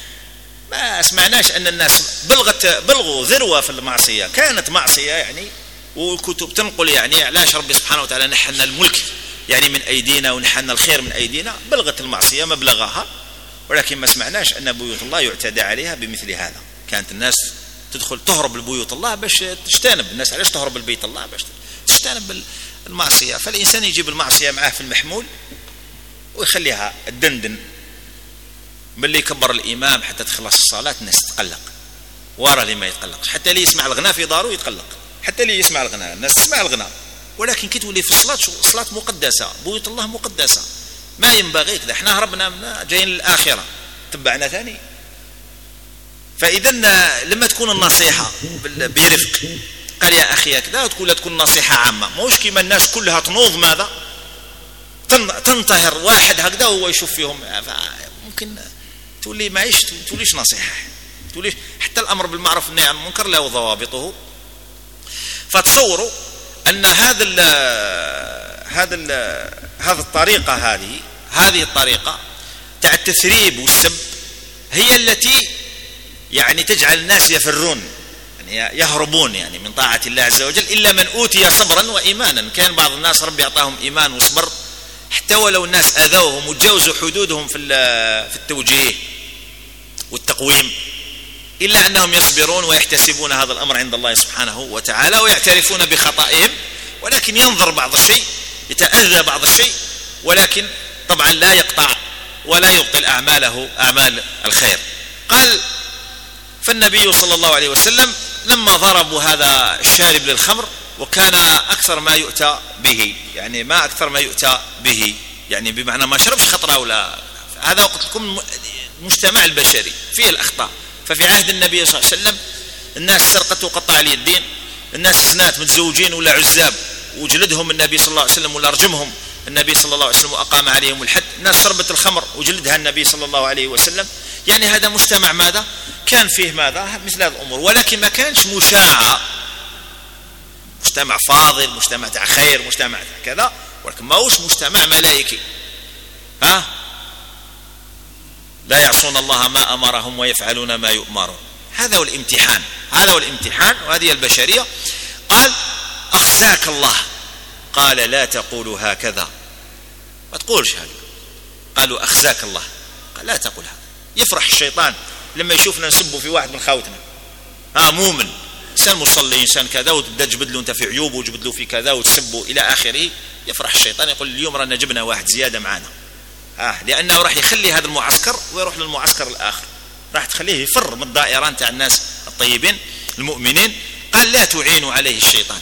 ما سمعناش أن الناس بلغت بلغوا ذروة في المعصية، كانت معصية يعني، والكتب تنقل يعني علاش ربي سبحانه وتعالى نحن الملك يعني من أيدينا ونحن الخير من أيدينا، بلغت المعصية مبلغها، ولكن ما سمعناش أن بيوت الله يعتدى عليها بمثل هذا. كانت الناس تدخل تهرب لبيوت الله باش تجتنب، الناس علاش تهرب لبيت الله باش تجتنب المعصية. فالإنسان يجيب المعصية معاه في المحمول ويخليها الدندن، باللي يكبر الإمام حتى تخلص الصلاة الناس تتقلق، ورا اللي ما يتقلقش، حتى اللي يسمع الغناء في داره يتقلق، حتى اللي يسمع الغناء الناس تسمع الغناء، ولكن كي تولي في الصلاة الصلاة مقدسة، بيوت الله مقدسة، ما ينبغي كذا. احنا هربنا من جايين للآخرة تبعنا ثاني. فإذا لما تكون النصيحة برفق، قال يا أخي كذا، تقول تكون نصيحة عامة، موش كيما الناس كلها تنوض ماذا تنطهر واحد هكذا وهو يشوف فيهم، ممكن تولي ما يش توليش نصيحة، توليش حتى الأمر بالمعروف والنهي عن المنكر له ضوابطه. فتصوروا أن هذا ال هذا ال هذه الطريقة هذه هذه الطريقة تاع التثريب والسب هي التي يعني تجعل الناس يفرون، يعني يهربون يعني من طاعة الله عز وجل، إلا من أوتي صبرا وإيمانا. كان بعض الناس ربي أعطاهم إيمان وصبر، حتى ولو الناس أذوهم وتجاوزوا حدودهم في في التوجيه والتقويم، إلا أنهم يصبرون ويحتسبون هذا الأمر عند الله سبحانه وتعالى ويعترفون بخطئهم، ولكن ينظر بعض الشيء، يتأذى بعض الشيء، ولكن طبعا لا يقطع ولا يبطل أعماله أعمال الخير. قال: فالنبي صلى الله عليه وسلم لما ضربوا هذا الشارب للخمر، وكان أكثر ما يؤتى به، يعني ما أكثر ما يؤتى به، يعني بمعنى ما شربش خطرة ولا هذا. قلت لكم المجتمع البشري فيه الأخطاء. ففي عهد النبي صلى الله عليه وسلم الناس سرقت وقطع اليدين، الناس زنات متزوجين ولا عزاب وجلدهم النبي صلى الله عليه وسلم ولا رجمهم النبي صلى الله عليه وسلم وأقام عليهم الحد، الناس شربت الخمر وجلدها النبي صلى الله عليه وسلم. يعني هذا مجتمع ماذا كان فيه ماذا مثل هذه الأمور، ولكن ما كانش مشاعة، مجتمع فاضل، مجتمع تاع خير، مجتمع تاع كذا، ولكن ما هوش مجتمع ملائكي. ها لا يعصون الله ما أمرهم ويفعلون ما يؤمرون. هذا هو الامتحان، هذا هو الامتحان، وهذه البشرية. قال: أخزاك الله. قال: لا تقولوا هكذا، ما تقولش هذا. قالوا: أخزاك الله. قال: لا تقول هذا. يفرح الشيطان لما يشوفنا نسبه في واحد من خاوتنا، ها مؤمن، إنسان مصلي، إنسان كذا، وتبدأ تجبد له أنت في عيوبه وتجبد له في كذا وتسبه إلى آخره. يفرح الشيطان، يقول: اليوم رانا جبنا واحد زيادة معنا، ها لأنه راح يخلي هذا المعسكر ويروح للمعسكر الآخر، راح تخليه يفر من الدائرة تاع الناس الطيبين المؤمنين. قال: لا تعينوا عليه الشيطان،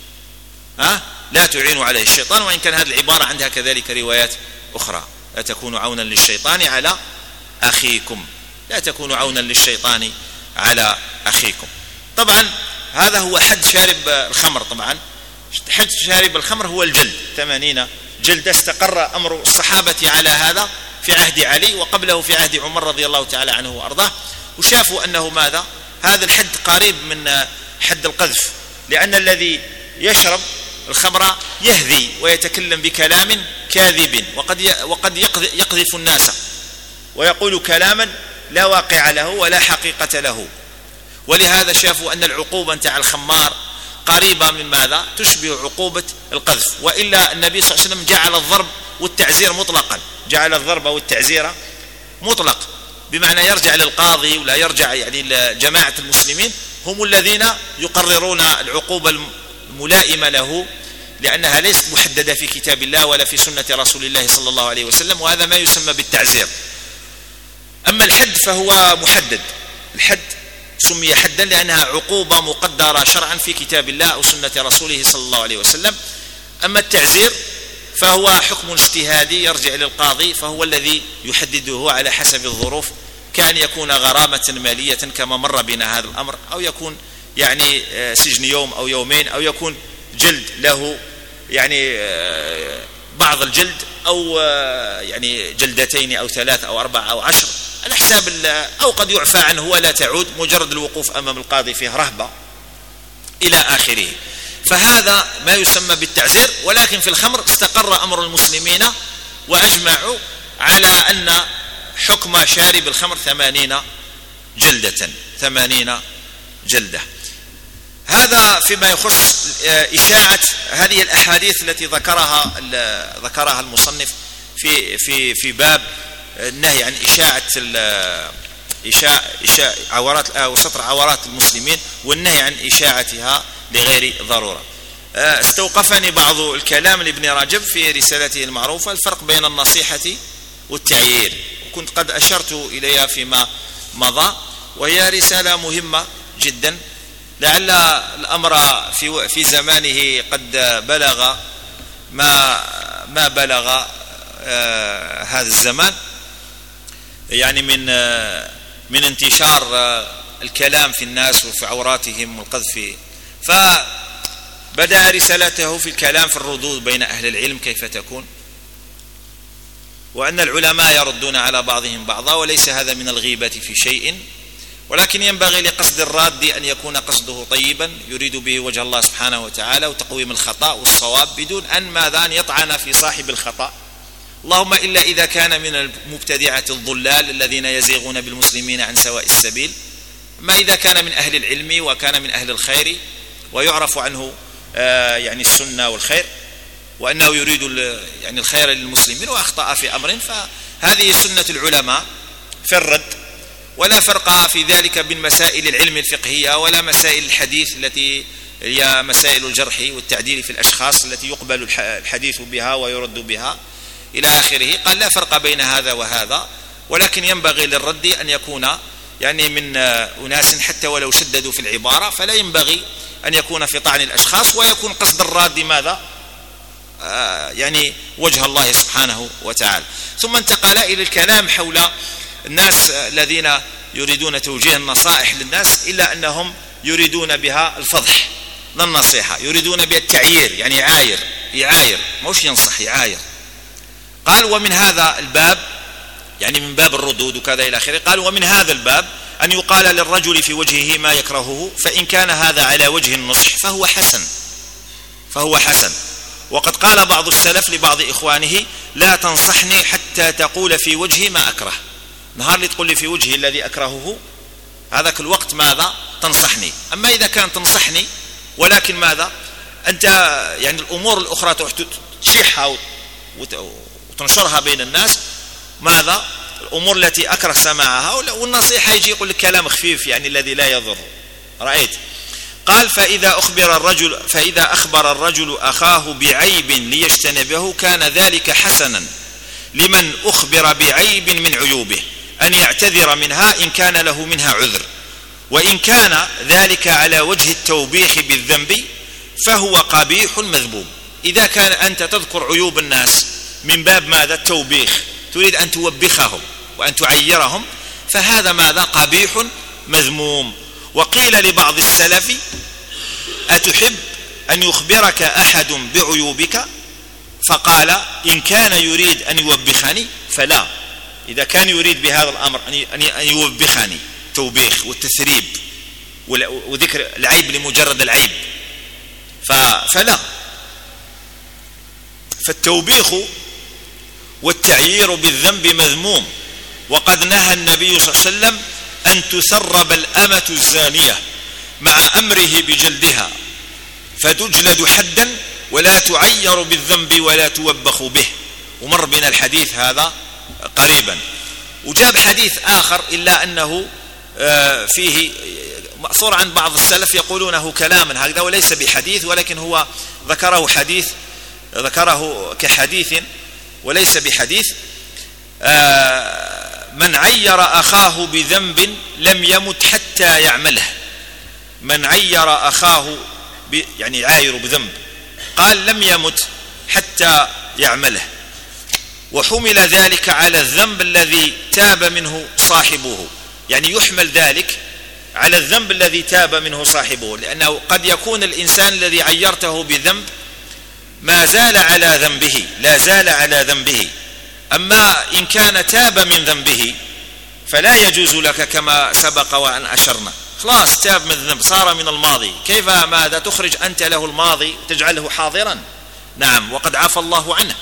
ها لا تعينوا عليه الشيطان. وإن كان هذه العبارة عندها كذلك روايات أخرى: لا تكونوا عونا للشيطان على أخيكم، لا تكونوا عونا للشيطان على أخيكم. طبعا هذا هو حد شارب الخمر. طبعا حد شارب الخمر هو الجلد، ثمانين جلدة. استقر أمر الصحابة على هذا في عهد علي، وقبله في عهد عمر رضي الله تعالى عنه وأرضاه، وشافوا أنه ماذا هذا الحد قريب من حد القذف، لأن الذي يشرب الخمر يهذي ويتكلم بكلام كاذب، وقد وقد يقذف الناس ويقول كلاما لا واقع له ولا حقيقة له. ولهذا شافوا أن العقوبة نتاع الخمار قريبة من ماذا تشبه عقوبة القذف. وإلا النبي صلى الله عليه وسلم جعل الضرب والتعزير مطلقا، جعل الضرب والتعزير مطلق، بمعنى يرجع للقاضي ولا يرجع يعني لجماعة المسلمين، هم الذين يقررون العقوبة الملائمة له، لأنها ليست محددة في كتاب الله ولا في سنة رسول الله صلى الله عليه وسلم، وهذا ما يسمى بالتعزير. أما الحد فهو محدد، الحد سمي حدا لأنها عقوبة مقدرة شرعا في كتاب الله أو سنة رسوله صلى الله عليه وسلم. أما التعزير فهو حكم اجتهادي يرجع للقاضي، فهو الذي يحدده على حسب الظروف، كان يكون غرامة مالية كما مر بنا هذا الأمر، أو يكون يعني سجن يوم أو يومين، أو يكون جلد له يعني بعض الجلد، أو يعني جلدتين أو ثلاث أو أربع أو عشر على حساب، أو قد يعفى عنه ولا تعود، مجرد الوقوف أمام القاضي فيه رهبة إلى آخره. فهذا ما يسمى بالتعزير. ولكن في الخمر استقر أمر المسلمين وأجمعوا على أن حكم شارب الخمر ثمانين جلدة، ثمانين جلدة. هذا فيما يخص إشاعة هذه الأحاديث التي ذكرها ذكرها المصنف في في في باب النهي عن إشاعة إشاعة إشاعة عورات أو سطر عورات المسلمين، والنهي عن إشاعتها لغير ضرورة. استوقفني بعض الكلام لابن رجب في رسالته المعروفة الفرق بين النصيحة والتعيير، وكنت قد أشرت إليها فيما مضى، وهي رسالة مهمة جدا. لعل الأمر في في زمانه قد بلغ ما ما بلغ آه هذا الزمان، يعني من آه من انتشار آه الكلام في الناس وفي عوراتهم والقذف. فبدأ رسالته في الكلام في الردود بين أهل العلم كيف تكون، وأن العلماء يردون على بعضهم بعضا، وليس هذا من الغيبة في شيء، ولكن ينبغي لقصد الراد أن يكون قصده طيبا يريد به وجه الله سبحانه وتعالى وتقويم الخطأ والصواب، بدون أن ماذا أن يطعن في صاحب الخطأ، اللهم إلا إذا كان من المبتدعة الضلال الذين يزيغون بالمسلمين عن سواء السبيل. ما إذا كان من أهل العلم وكان من أهل الخير ويعرف عنه آه يعني السنة والخير، وأنه يريد يعني الخير للمسلمين وأخطأ في أمر، فهذه سنة العلماء في الرد، ولا فرق في ذلك بين مسائل العلم الفقهية ولا مسائل الحديث التي هي مسائل الجرح والتعديل في الأشخاص التي يقبل الحديث بها ويرد بها. إلى آخره. قال لا فرق بين هذا وهذا، ولكن ينبغي للرد أن يكون يعني من أناس حتى ولو شددوا في العبارة، فلا ينبغي أن يكون في طعن الأشخاص، ويكون قصد الراد ماذا؟ آه يعني وجه الله سبحانه وتعالى. ثم انتقل إلى الكلام حول الناس الذين يريدون توجيه النصائح للناس، إلا أنهم يريدون بها الفضح لا النصيحة، يريدون بها التعيير، يعني يعاير يعاير موش ينصح، يعاير. قال ومن هذا الباب، يعني من باب الردود وكذا إلى آخره، قال ومن هذا الباب أن يقال للرجل في وجهه ما يكرهه، فإن كان هذا على وجه النصح فهو حسن فهو حسن وقد قال بعض السلف لبعض إخوانه لا تنصحني حتى تقول في وجهي ما أكره. نهار اللي تقول لي في وجهي الذي أكرهه هذاك الوقت ماذا؟ تنصحني. أما إذا كان تنصحني ولكن ماذا؟ أنت يعني الأمور الأخرى تشيحها وتنشرها بين الناس، ماذا؟ الأمور التي أكره سماعها، والنصيحة يجي يقول لك كلام خفيف يعني الذي لا يضر. رأيت؟ قال فإذا أخبر الرجل فإذا أخبر الرجل أخاه بعيب ليجتنبه كان ذلك حسنا لمن أخبر بعيب من عيوبه أن يعتذر منها إن كان له منها عذر، وإن كان ذلك على وجه التوبيخ بالذنب فهو قبيح مذموم. إذا كان أنت تذكر عيوب الناس من باب ماذا؟ التوبيخ، تريد أن توبخهم وأن تعيرهم، فهذا ماذا؟ قبيح مذموم. وقيل لبعض السلف أتحب أن يخبرك أحد بعيوبك؟ فقال إن كان يريد أن يوبخني فلا. إذا كان يريد بهذا الأمر أن يوبخني توبيخ والتثريب وذكر العيب لمجرد العيب فلا. فالتوبيخ والتعيير بالذنب مذموم، وقد نهى النبي صلى الله عليه وسلم أن تثرب الأمة الزانية مع أمره بجلدها فتجلد حدا ولا تعير بالذنب ولا توبخ به. ومر بنا الحديث هذا قريبا. وجاب حديث آخر إلا أنه فيه مأثور عن بعض السلف يقولونه كلاما هكذا وليس بحديث، ولكن هو ذكره حديث ذكره كحديث وليس بحديث. من عير أخاه بذنب لم يمت حتى يعمله. من عير أخاه يعني يعاير بذنب، قال لم يمت حتى يعمله. وحمل ذلك على الذنب الذي تاب منه صاحبه، يعني يحمل ذلك على الذنب الذي تاب منه صاحبه، لأنه قد يكون الإنسان الذي عيرته بذنب ما زال على ذنبه لا زال على ذنبه، أما إن كان تاب من ذنبه فلا يجوز لك كما سبق وأن أشرنا، خلاص تاب من الذنب صار من الماضي، كيف ماذا تخرج أنت له الماضي تجعله حاضرا؟ نعم وقد عفى الله عنه.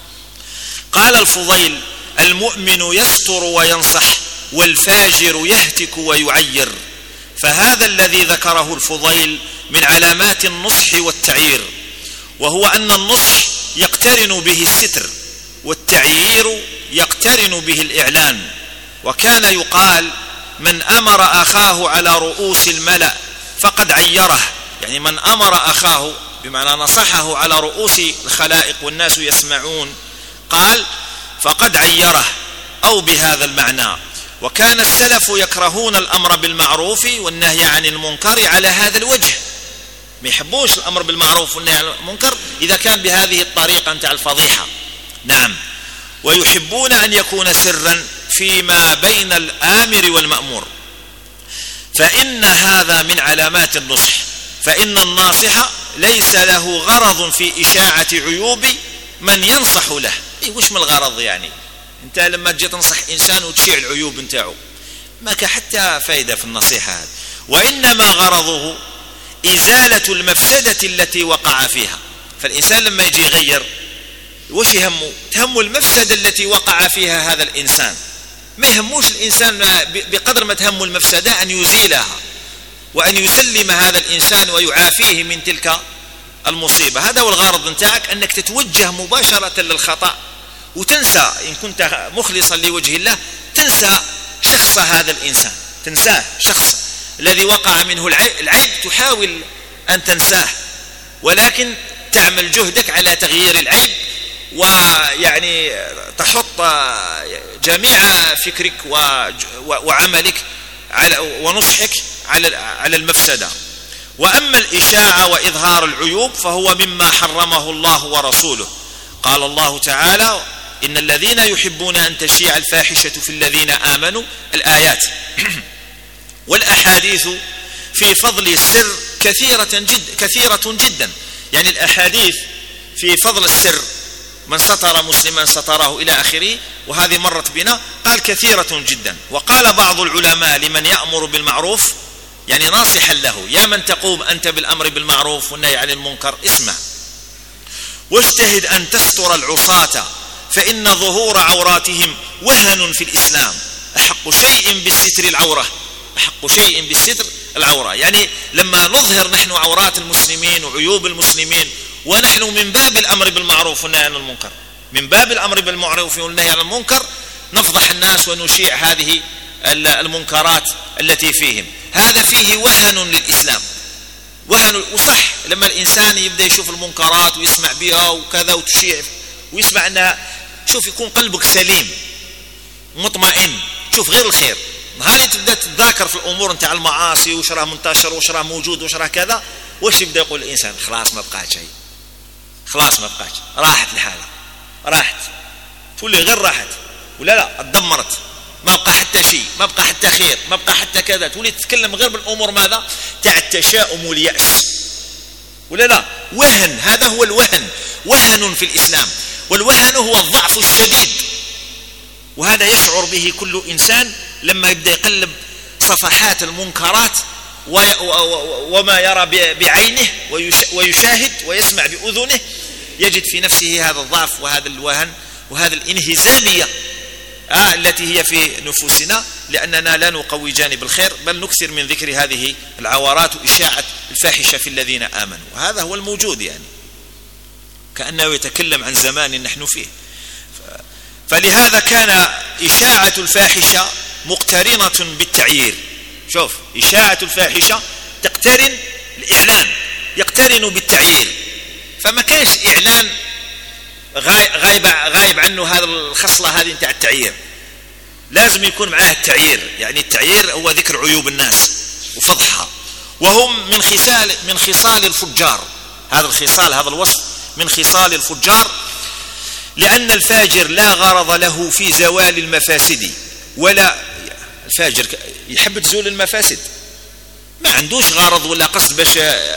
قال الفضيل المؤمن يستر وينصح والفاجر يهتك ويعير. فهذا الذي ذكره الفضيل من علامات النصح والتعيير، وهو أن النصح يقترن به الستر والتعيير يقترن به الإعلان. وكان يقال من أمر أخاه على رؤوس الملأ فقد عيره، يعني من أمر أخاه بمعنى نصحه على رؤوس الخلائق والناس يسمعون، قال فقد عيره أو بهذا المعنى. وكان السلف يكرهون الأمر بالمعروف والنهي عن المنكر على هذا الوجه، ما يحبوش الأمر بالمعروف والنهي عن المنكر إذا كان بهذه الطريقة نتاع الفضيحة. نعم. ويحبون أن يكون سرا فيما بين الآمر والمأمور، فإن هذا من علامات النصح، فإن الناصح ليس له غرض في إشاعة عيوب من ينصح له. إيه وش من الغرض يعني؟ أنت لما تجي تنصح إنسان وتشيع العيوب نتاعو ما كان حتى فايدة في النصيحة هذه، وإنما غرضه إزالة المفسدة التي وقع فيها. فالإنسان لما يجي يغير وش يهمه؟ تهمه المفسدة التي وقع فيها هذا الإنسان، ما يهموش الإنسان بقدر ما تهمه المفسدة أن يزيلها وأن يسلم هذا الإنسان ويعافيه من تلك المصيبة. هذا هو الغرض نتاعك، أنك تتوجه مباشرة للخطأ وتنسى إن كنت مخلصا لوجه الله، تنسى شخص هذا الإنسان، تنساه شخص الذي وقع منه العيب، تحاول أن تنساه ولكن تعمل جهدك على تغيير العيب ويعني تحط جميع فكرك وعملك على ونصحك على على المفسدة. وأما الإشاعة وإظهار العيوب فهو مما حرمه الله ورسوله. قال الله تعالى: إن الذين يحبون أن تشيع الفاحشة في الذين آمنوا، الآيات. والأحاديث في فضل السر كثيرة جد كثيرة جدا، يعني الأحاديث في فضل السر، من ستر مسلما ستره إلى آخره، وهذه مرت بنا، قال كثيرة جدا. وقال بعض العلماء لمن يأمر بالمعروف، يعني ناصحا له: يا من تقوم أنت بالأمر بالمعروف والنهي عن المنكر، اسمع واجتهد أن تستر العصاة، فإن ظهور عوراتهم وهن في الإسلام، أحق شيء بالستر العورة، أحق شيء بالستر العورة. يعني لما نظهر نحن عورات المسلمين وعيوب المسلمين، ونحن من باب الأمر بالمعروف والنهي عن المنكر، من باب الأمر بالمعروف والنهي عن المنكر، نفضح الناس ونشيع هذه المنكرات التي فيهم. هذا فيه وهن للإسلام، وهن. وصح لما الإنسان يبدأ يشوف المنكرات ويسمع بها وكذا وتشيع ويسمع أنها، شوف يكون قلبك سليم مطمئن، شوف غير الخير. هل تبدأ تتذاكر في الأمور نتاع المعاصي وش راه منتشر وش راه موجود وش راه كذا، وش يبدأ يقول الإنسان؟ خلاص ما بقاش شيء، خلاص ما بقاش، راحت الحالة، راحت، تولي غير راحت، ولا لا اتدمرت، ما بقى حتى شيء، ما بقى حتى خير، ما بقى حتى كذا، تولي تتكلم غير بالأمور ماذا؟ تاع التشاؤم واليأس، ولا لا؟ وهن، هذا هو الوهن، وهن في الإسلام. والوهن هو الضعف الشديد، وهذا يشعر به كل إنسان لما يبدأ يقلب صفحات المنكرات وما يرى بعينه ويشاهد ويسمع بأذنه، يجد في نفسه هذا الضعف وهذا الوهن وهذا الانهزامية آه التي هي في نفوسنا، لأننا لا نقوي جانب الخير، بل نكثر من ذكر هذه العورات وإشاعة الفاحشة في الذين آمنوا. وهذا هو الموجود، يعني كأنه يتكلم عن زمان نحن فيه. فلهذا كان إشاعة الفاحشة مقترنة بالتعيير. شوف، إشاعة الفاحشة تقترن الإعلان، يقترن بالتعيير. فما كانش إعلان غايب غايب عنه هذا الخصلة هذه نتاع التعيير، لازم يكون معاه التعيير. يعني التعيير هو ذكر عيوب الناس وفضحها، وهم من خصال من خصال الفجار. هذا الخصال، هذا الوصف من خصال الفجار، لأن الفاجر لا غرض له في زوال المفاسد، ولا الفاجر يحب تزول المفاسد، ما عندوش غرض ولا قصد باش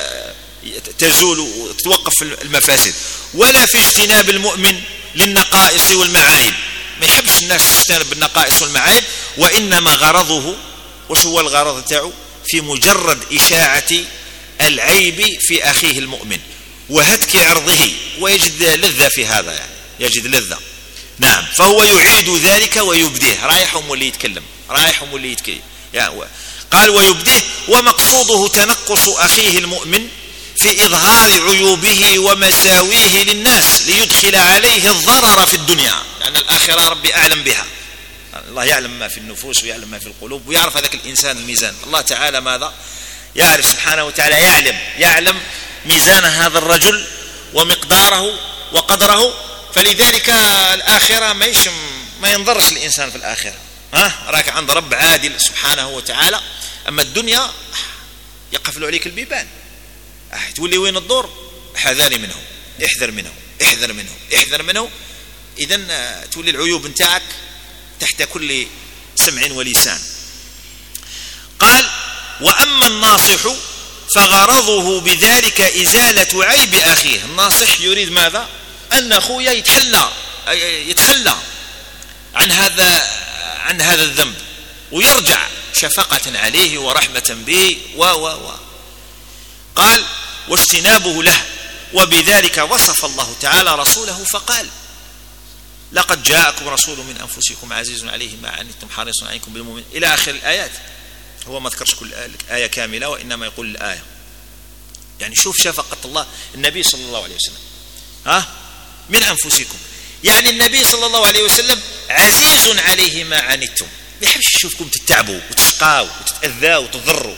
تزول وتتوقف المفاسد، ولا في اجتناب المؤمن للنقائص والمعايب، ما يحبش الناس تجتنب النقائص والمعايب، وإنما غرضه، وش هو الغرض تاعو؟ في مجرد إشاعة العيب في أخيه المؤمن وهتك عرضه، ويجد لذة في هذا، يعني يجد لذة. نعم، فهو يعيد ذلك ويبديه، رايحهم واللي يتكلم، رايحهم واللي يتكلم، يعني قال ويبديه، ومقصوده تنقص أخيه المؤمن في إظهار عيوبه ومساويه للناس ليدخل عليه الضرر في الدنيا، لأن الآخرة ربي أعلم بها، الله يعلم ما في النفوس ويعلم ما في القلوب، ويعرف هذاك الإنسان الميزان. الله تعالى ماذا يعرف؟ سبحانه وتعالى يعلم يعلم ميزان هذا الرجل ومقداره وقدره، فلذلك الآخرة ما يشم ما ينظرش الإنسان في الآخرة، ها راك عند رب عادل سبحانه وتعالى. أما الدنيا يقفل عليك البيبان، تولي وين الدور؟ حذاري منه، احذر منه، احذر منه، احذر منه. إذن تولي العيوب نتاعك تحت كل سمع ولسان. قال وأما الناصح فغرضه بذلك إزالة عيب أخيه. الناصح يريد ماذا؟ أن أخويا يتحلى يتخلى عن هذا عن هذا الذنب ويرجع شفقة عليه ورحمة به و و و قال واجتنابه له. وبذلك وصف الله تعالى رسوله فقال لقد جاءكم رسول من أنفسكم عزيز عليه ما عنتم حريص عليكم بالمؤمنين إلى آخر الآيات. هو ما ذكرش كل آية كاملة، وإنما يقول الآية. يعني شوف شفقة الله النبي صلى الله عليه وسلم، ها من أنفسكم، يعني النبي صلى الله عليه وسلم عزيز عليه ما عنتم، ما يحبش يشوفكم تتعبوا وتشقاوا وتتأذوا وتضروا.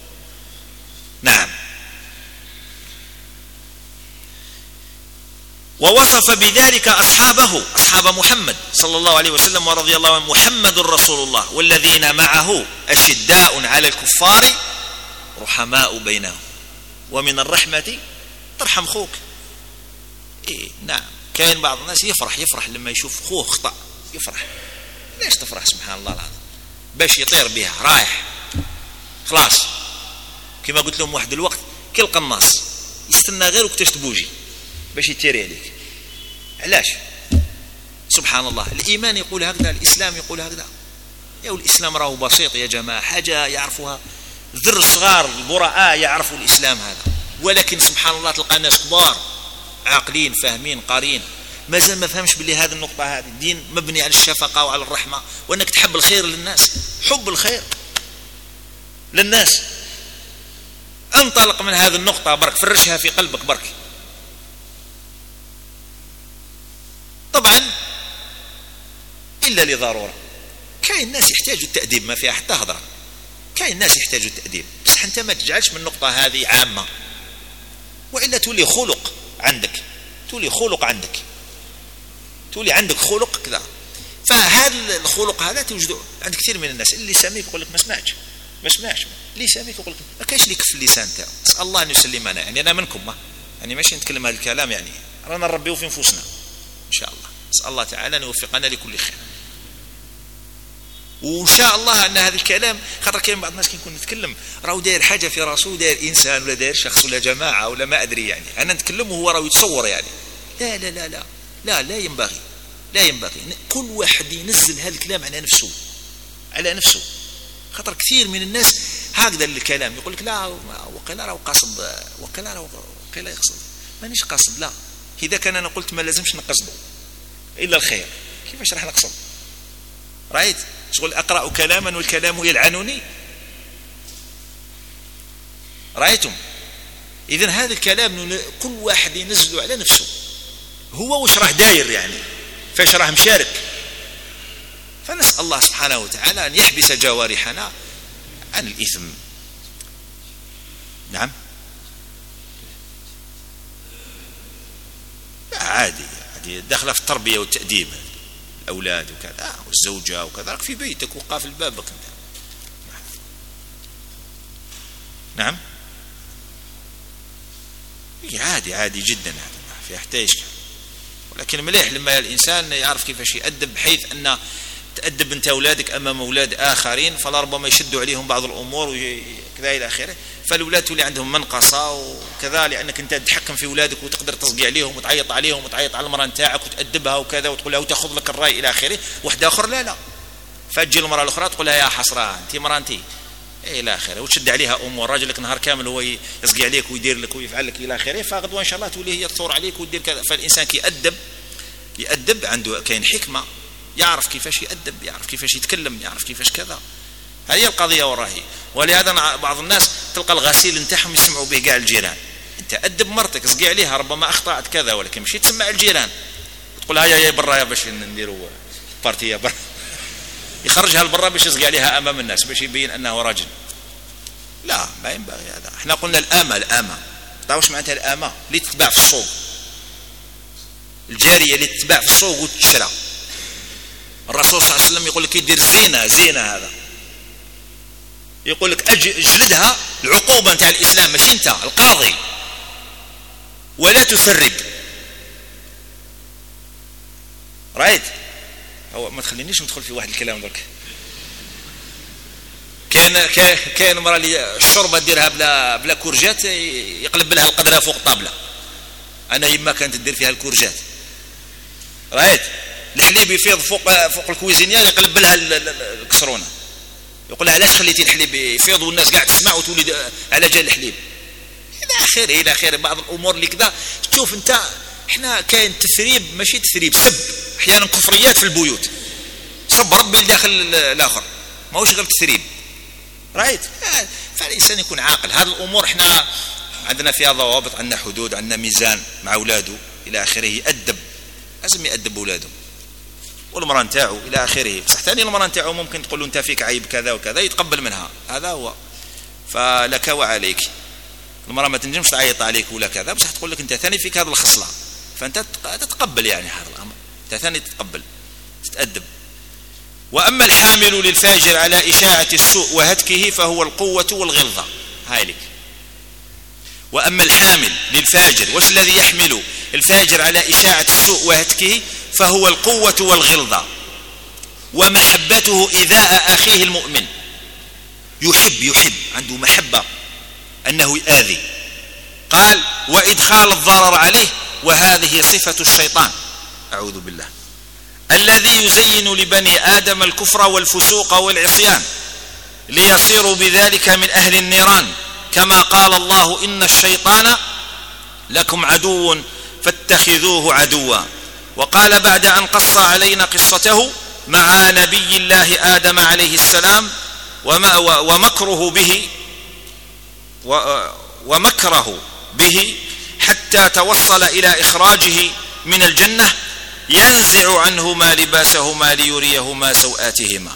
نعم. ووصف بذلك أصحابه أصحاب محمد صلى الله عليه وسلم ورضي الله عنه: محمد رسول الله والذين معه أشداء على الكفار رحماء بينهم ومن الرحمة ترحم خوك. إيه نعم، كاين بعض الناس يفرح يفرح لما يشوف خوه خطأ، يفرح. ليش تفرح؟ سبحان الله العظيم، باش يطير بها رايح خلاص. كما قلت لهم واحد الوقت، كل قناص يستنى غير وقتاش تبوجي باش يتيري عليك. علاش؟ سبحان الله، الإيمان يقول هكذا، الإسلام يقول هكذا. يا الإسلام راهو بسيط يا جماعة، حاجة يعرفوها ذر الصغار البراء يعرفوا الإسلام هذا، ولكن سبحان الله تلقى ناس كبار عاقلين فاهمين قارين مازال ما فهمش باللي هذه النقطة، هذه الدين مبني على الشفقة وعلى الرحمة، وأنك تحب الخير للناس، حب الخير للناس. انطلق من هذه النقطة برك، فرشها في قلبك برك. طبعا إلا لضرورة. كاين ناس يحتاجوا التأديب، ما فيها حتى هضرة. كاين ناس يحتاجوا التأديب، بس أنت ما تجعلش من النقطة هذه عامة، وإلا تولي خلق عندك، تولي خلق عندك، تولي عندك خلق كذا. فهذا الخلق هذا توجده عند كثير من الناس. اللي ساميك يقول لك ما سمعتش ما سمعش، اللي ساميك يقول لك ما كاينش ليك في اللسان تاعو. نسأل الله أن يسلمنا، يعني أنا منكم، ما يعني ماشي نتكلم هذا الكلام، يعني رانا نربيو في نفوسنا إن شاء الله. نسأل الله تعالى أن يوفقنا لكل خير، وإن شاء الله أن هذا الكلام، خاطر كاين بعض الناس كي نكون نتكلم راهو داير حاجة في راسه، داير إنسان ولا داير شخص ولا جماعة ولا ما أدري، يعني أنا نتكلم وهو راهو يتصور يعني. لا لا لا لا لا لا ينبغي، لا ينبغي. كل واحد ينزل هذا الكلام على نفسه، على نفسه. خاطر كثير من الناس هكذا الكلام يقول لك لا وقيل راهو قاصد، وقيل راهو وقيل يقصد. مانيش قاصد، لا. إذا كان أنا قلت ما لازمش نقصده إلا الخير، كيفاش راح نقصد؟ رأيت شغل أقرأ كلاما والكلام يلعنني، رأيتم؟ إذن هذا الكلام كل واحد ينزله على نفسه، هو وش راه داير يعني، فاش راه مشارك. فنسأل الله سبحانه وتعالى أن يحبس جوارحنا عن الإثم. نعم عادي عادي، داخله في التربية والتأديب، الأولاد وكذا والزوجة وكذا، في بيتك وقافل بابك انت. نعم عادي عادي جدا، هذا في يحتاج، ولكن مليح لما الإنسان يعرف كيفاش يأدب، بحيث أن تأدب أنت أولادك أمام أولاد آخرين، فلربما يشدوا عليهم بعض الأمور وكذا إلى آخره، فالأولاد تولي عندهم منقصة وكذا، لأنك أنت تتحكم في أولادك وتقدر تصقي عليهم وتعيط عليهم وتعيط على المرأة نتاعك وتأدبها وكذا، وتقول لها وتأخذ لك الرأي إلى آخره. واحد آخر لا لا، فتجي المرأة الأخرى تقول لها يا حسرة أنت مرأة أنت إلى آخره، وتشد عليها أمور. راجلك نهار كامل هو يصقي عليك ويدير لك ويفعل لك إلى آخره، فغدوة إن شاء الله تولي هي تثور عليك وتدير كذا. فالإنسان كي يأدب يأدب عنده كاين حكمة، يعرف كيفاش يأدب، يعرف كيفاش يتكلم، يعرف كيفاش كذا. هذه القضية وراهي. ولهذا بعض الناس تلقى الغسيل نتاعهم يسمعوا به كاع الجيران. انت أدب مرتك، اسقي عليها، ربما أخطأت كذا، ولكن مشي تسمع الجيران تقول هيا يا برا يا باش نديروا بارتيه برا، يخرجها لبرا باش يسقي عليها أمام الناس باش يبين أنه راجل. لا ما ينبغي هذا. احنا قلنا الآمة، الآمة تعرفوا معناتها الآمة؟ اللي تتباع في السوق، الجارية اللي تتباع في السوق وتشرى. الرسول صلى الله عليه وسلم يقول لك يدير زينة، زينة هذا يقول لك اجلدها، العقوبة نتاع الإسلام ماشي انت القاضي، ولا تثرب. رايت؟ هو ما تخلينيش ندخل في واحد الكلام درك. كان كاين المرأة اللي الشوربة ديرها بلا بلا كورجات، يقلب لها القدرة فوق الطابلة. أنا يما كانت تدير فيها الكورجات، رايت؟ الحليب يفيض فوق فوق الكويزينيا، يقلب لها الكسرونه، يقول لها علاش خليتي الحليب يفيض والناس قاعد تسمع وتولي على جال الحليب الى اخره الى اخره. بعض الامور اللي كذا تشوف انت. احنا كاين تثريب، ماشي تثريب، سب احيانا، كفريات في البيوت، سب ربي داخل الاخر، ماهوش غير تثريب. رايت؟ فالانسان يكون عاقل. هذه الامور احنا عندنا فيها ضوابط، عندنا حدود، عندنا ميزان مع اولاده الى اخره. يأدب، لازم يأدب اولاده والمرأة نتاعو الى اخره. بصح ثاني المرأة نتاعو ممكن تقول له انت فيك عيب كذا وكذا، يتقبل منها، هذا هو. فلك وعليك. المرأة ما تنجمش تعيط عليك ولا كذا، بصح تقول لك انت ثاني فيك هذه الخصلة، فأنت تتقبل يعني هذا الأمر، أنت ثاني تتقبل تتأدب. وأما الحامل للفاجر على إشاعة السوء وهتكه فهو القوة والغلظة. هاي لك. وأما الحامل للفاجر، وش الذي يحمل الفاجر على إشاعة السوء وهتكه؟ فهو القوة والغلظة ومحبته إيذاء أخيه المؤمن. يحب يحب عنده محبة أنه يؤذي. قال وإدخال الضرر عليه، وهذه صفة الشيطان أعوذ بالله الذي يزين لبني آدم الكفر والفسوق والعصيان ليصيروا بذلك من أهل النيران، كما قال الله إن الشيطان لكم عدو فاتخذوه عدوا. وقال بعد أن قص علينا قصته مع نبي الله آدم عليه السلام ومكره به ومكره به حتى توصل إلى إخراجه من الجنة، ينزع عنهما لباسهما ليريهما سوآتهما.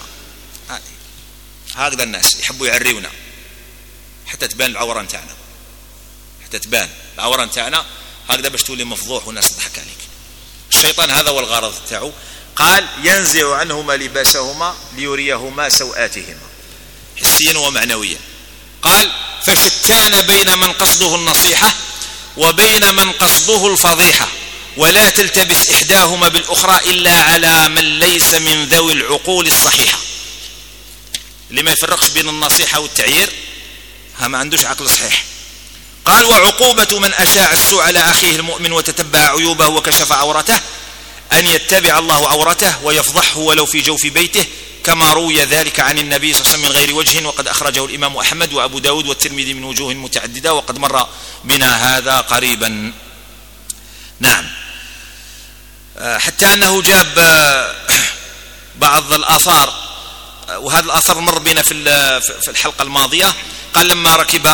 هكذا الناس يحبوا يعريونا حتى تبان العورة نتاعنا، حتى تبان العورة نتاعنا هكذا باش تولي مفضوح والناس تضحك عليك. الشيطان هذا هو الغرض تاعو. قال ينزع عنهما لباسهما ليريهما سوآتهما حسيا ومعنويا. قال فشتان بين من قصده النصيحة وبين من قصده الفضيحة، ولا تلتبس إحداهما بالأخرى إلا على من ليس من ذوي العقول الصحيحة. اللي ما يفرقش بين النصيحة والتعيير ها ما عندوش عقل صحيح. قال وعقوبة من أشاع السوء على أخيه المؤمن وتتبع عيوبه وكشف عورته أن يتبع الله عورته ويفضحه ولو في جوف بيته، كما روي ذلك عن النبي صلى الله عليه وسلم من غير وجه، وقد أخرجه الإمام أحمد وأبو داود والترمذي من وجوه متعددة، وقد مر بنا هذا قريبا. نعم. حتى أنه جاب بعض الآثار، وهذا الآثار مر بنا في الحلقة الماضية. قال لما ركب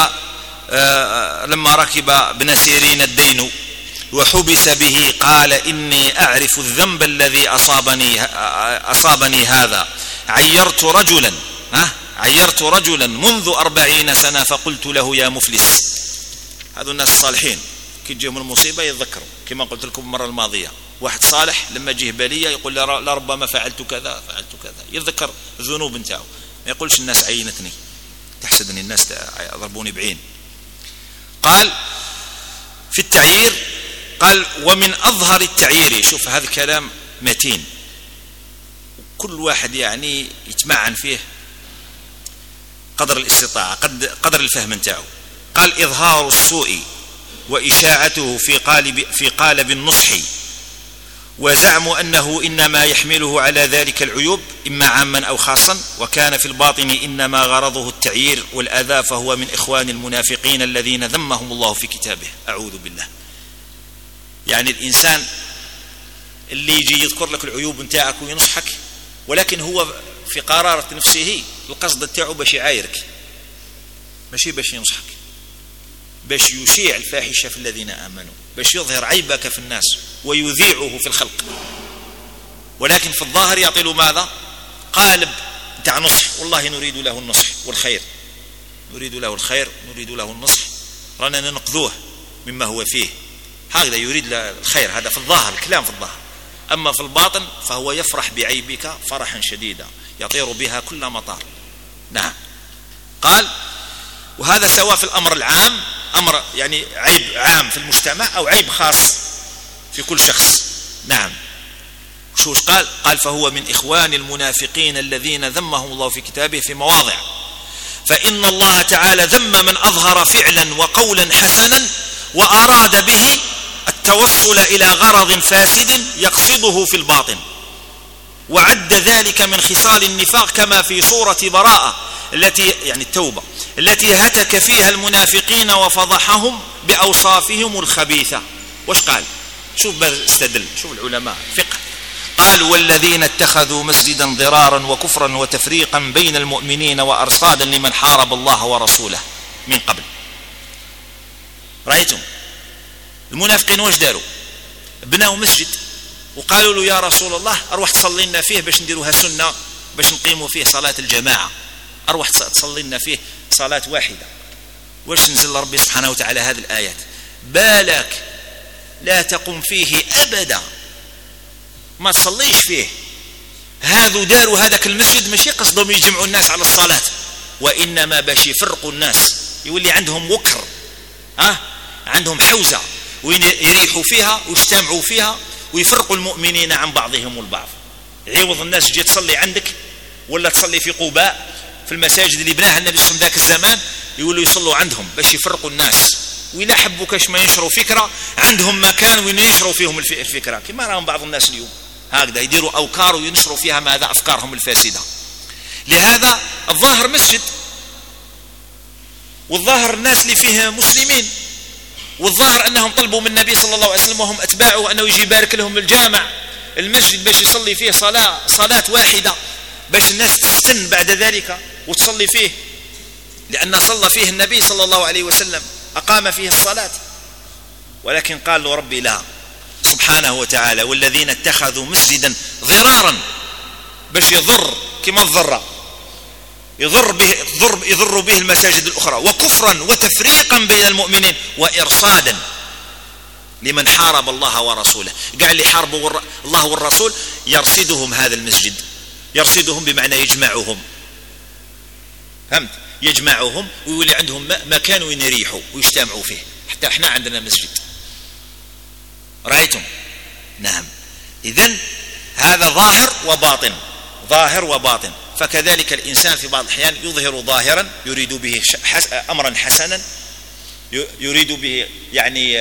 لما ركب ابن سيرين الدين وحبس به قال إني أعرف الذنب الذي أصابني أصابني هذا، عيرت رجلا ها عيرت رجلا منذ أربعين سنة فقلت له يا مفلس. هذو الناس الصالحين كي تجيهم المصيبة يتذكروا، كما قلت لكم المرة الماضية واحد صالح لما جيه بلية يقول لربما فعلت كذا فعلت كذا، يتذكر الذنوب نتاعو، ما يقولش الناس عينتني تحسدني الناس ضربوني بعين. قال في التعيير قال ومن أظهر التعيير، شوف هذا الكلام متين كل واحد يعني يتمعن فيه قدر الاستطاعة قدر الفهم نتاعو. قال إظهار السوء وإشاعته في قالب في قالب النصح، وزعم أنه إنما يحمله على ذلك العيوب إما عاما أو خاصا، وكان في الباطن إنما غرضه التعيير والأذى، فهو من إخوان المنافقين الذين ذمهم الله في كتابه. أعوذ بالله. يعني الإنسان اللي يجي يذكر لك العيوب نتاعك وينصحك، ولكن هو في قرارة نفسه القصد تاعو باش يعايرك، ماشي باش ينصحك، باش يشيع الفاحشة في الذين آمنوا، باش يظهر عيبك في الناس ويذيعه في الخلق، ولكن في الظاهر يعطي له ماذا؟ قالب تاع نصح. والله نريد له النصح والخير، نريد له الخير نريد له النصح، رانا ننقذوه مما هو فيه، هكذا يريد له الخير. هذا في الظاهر، الكلام في الظاهر. أما في الباطن فهو يفرح بعيبك فرحا شديدا يطير بها كل مطار. نعم. قال وهذا سواء في الأمر العام، أمر يعني عيب عام في المجتمع أو عيب خاص في كل شخص. نعم. شو قال؟ قال فهو من إخوان المنافقين الذين ذمهم الله في كتابه في مواضع، فإن الله تعالى ذم من أظهر فعلا وقولا حسنا وأراد به التوصل إلى غرض فاسد يقصده في الباطن، وعد ذلك من خصال النفاق كما في سورة براءة التي يعني التوبة التي هتك فيها المنافقين وفضحهم بأوصافهم الخبيثة. وش قال؟ شوف استدل، شوف العلماء فقه. قال والذين اتخذوا مسجدا ضرارا وكفرا وتفريقا بين المؤمنين وأرصادا لمن حارب الله ورسوله من قبل. رأيتم المنافقين واش داروا؟ بناوا مسجد وقالوا له يا رسول الله أروح تصلي لنا فيه باش نديروها سنة، باش نقيموا فيه صلاة الجماعة، أروح تصلي لنا فيه صلاة واحدة. واش نزل ربي سبحانه وتعالى هذه الآيات؟ بالك لا تقم فيه أبدا، ما تصليش فيه. هذو داروا هذاك المسجد ماشي قصدهم يجمعوا الناس على الصلاة، وإنما باش يفرقوا الناس، يولي عندهم وكر، ها عندهم حوزة وين يريحوا فيها ويجتمعوا فيها ويفرقوا المؤمنين عن بعضهم البعض. عوض الناس تجي تصلي عندك ولا تصلي في قباء في المساجد اللي بناها النبي صلى الله عليه وسلم ذاك الزمان، يقولوا يصلوا عندهم باش يفرقوا الناس، وإلا حبوا كاش ما ينشروا فكرة عندهم مكان وين ينشروا فيهم الفكرة، كما راهم بعض الناس اليوم هكذا يديروا أوكار وينشروا فيها ماذا أفكارهم الفاسدة. لهذا الظاهر مسجد، والظاهر الناس اللي فيه مسلمين، والظاهر أنهم طلبوا من النبي صلى الله عليه وسلم وهم أتباعه أنه يجي يبارك لهم الجامع المسجد باش يصلي فيه صلاة صلاة واحدة، باش الناس تستن بعد ذلك وتصلي فيه، لأن صلى فيه النبي صلى الله عليه وسلم أقام فيه الصلاة. ولكن قال له ربي لا سبحانه وتعالى والذين اتخذوا مسجدا ضرارا، باش يضر كما الضر يضر به يضر, يضر به المساجد الأخرى، وكفرا وتفريقا بين المؤمنين وإرصادا لمن حارب الله ورسوله. قال لي حاربوا الله والرسول يرصدهم هذا المسجد، يرصدهم بمعنى يجمعهم، فهمت؟ يجمعهم ويولي عندهم مكان وين يريحوا ويجتمعوا فيه. حتى احنا عندنا مسجد، رأيتم؟ نعم. إذن هذا ظاهر وباطن، ظاهر وباطن. فكذلك الإنسان في بعض الأحيان يظهر ظاهرا يريد به أمرا حسنا، يريد به يعني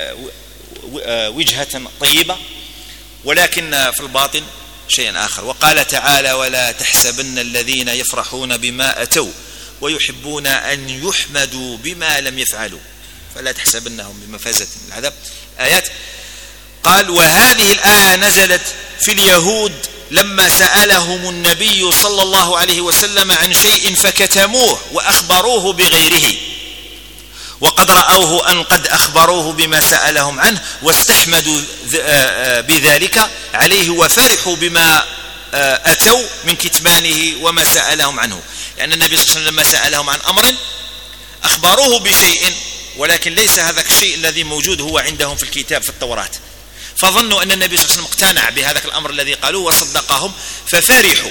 وجهة طيبة، ولكن في الباطن شيء آخر. وقال تعالى ولا تحسبن الذين يفرحون بما أتوا ويحبون أن يحمدوا بما لم يفعلوا فلا تحسبنهم بمفازة من العذاب. آيات. قال وهذه الآية نزلت في اليهود لما سألهم النبي صلى الله عليه وسلم عن شيء فكتموه وأخبروه بغيره، وقد رأوه أن قد أخبروه بما سألهم عنه واستحمدوا بذلك عليه وفرحوا بما أتوا من كتمانه وما سألهم عنه. لأن النبي صلى الله عليه وسلم لما سألهم عن أمر أخبروه بشيء، ولكن ليس هذاك الشيء الذي موجود هو عندهم في الكتاب في التوراة، فظنوا أن النبي صلى الله عليه وسلم اقتنع بهذاك الأمر الذي قالوه وصدقهم، ففرحوا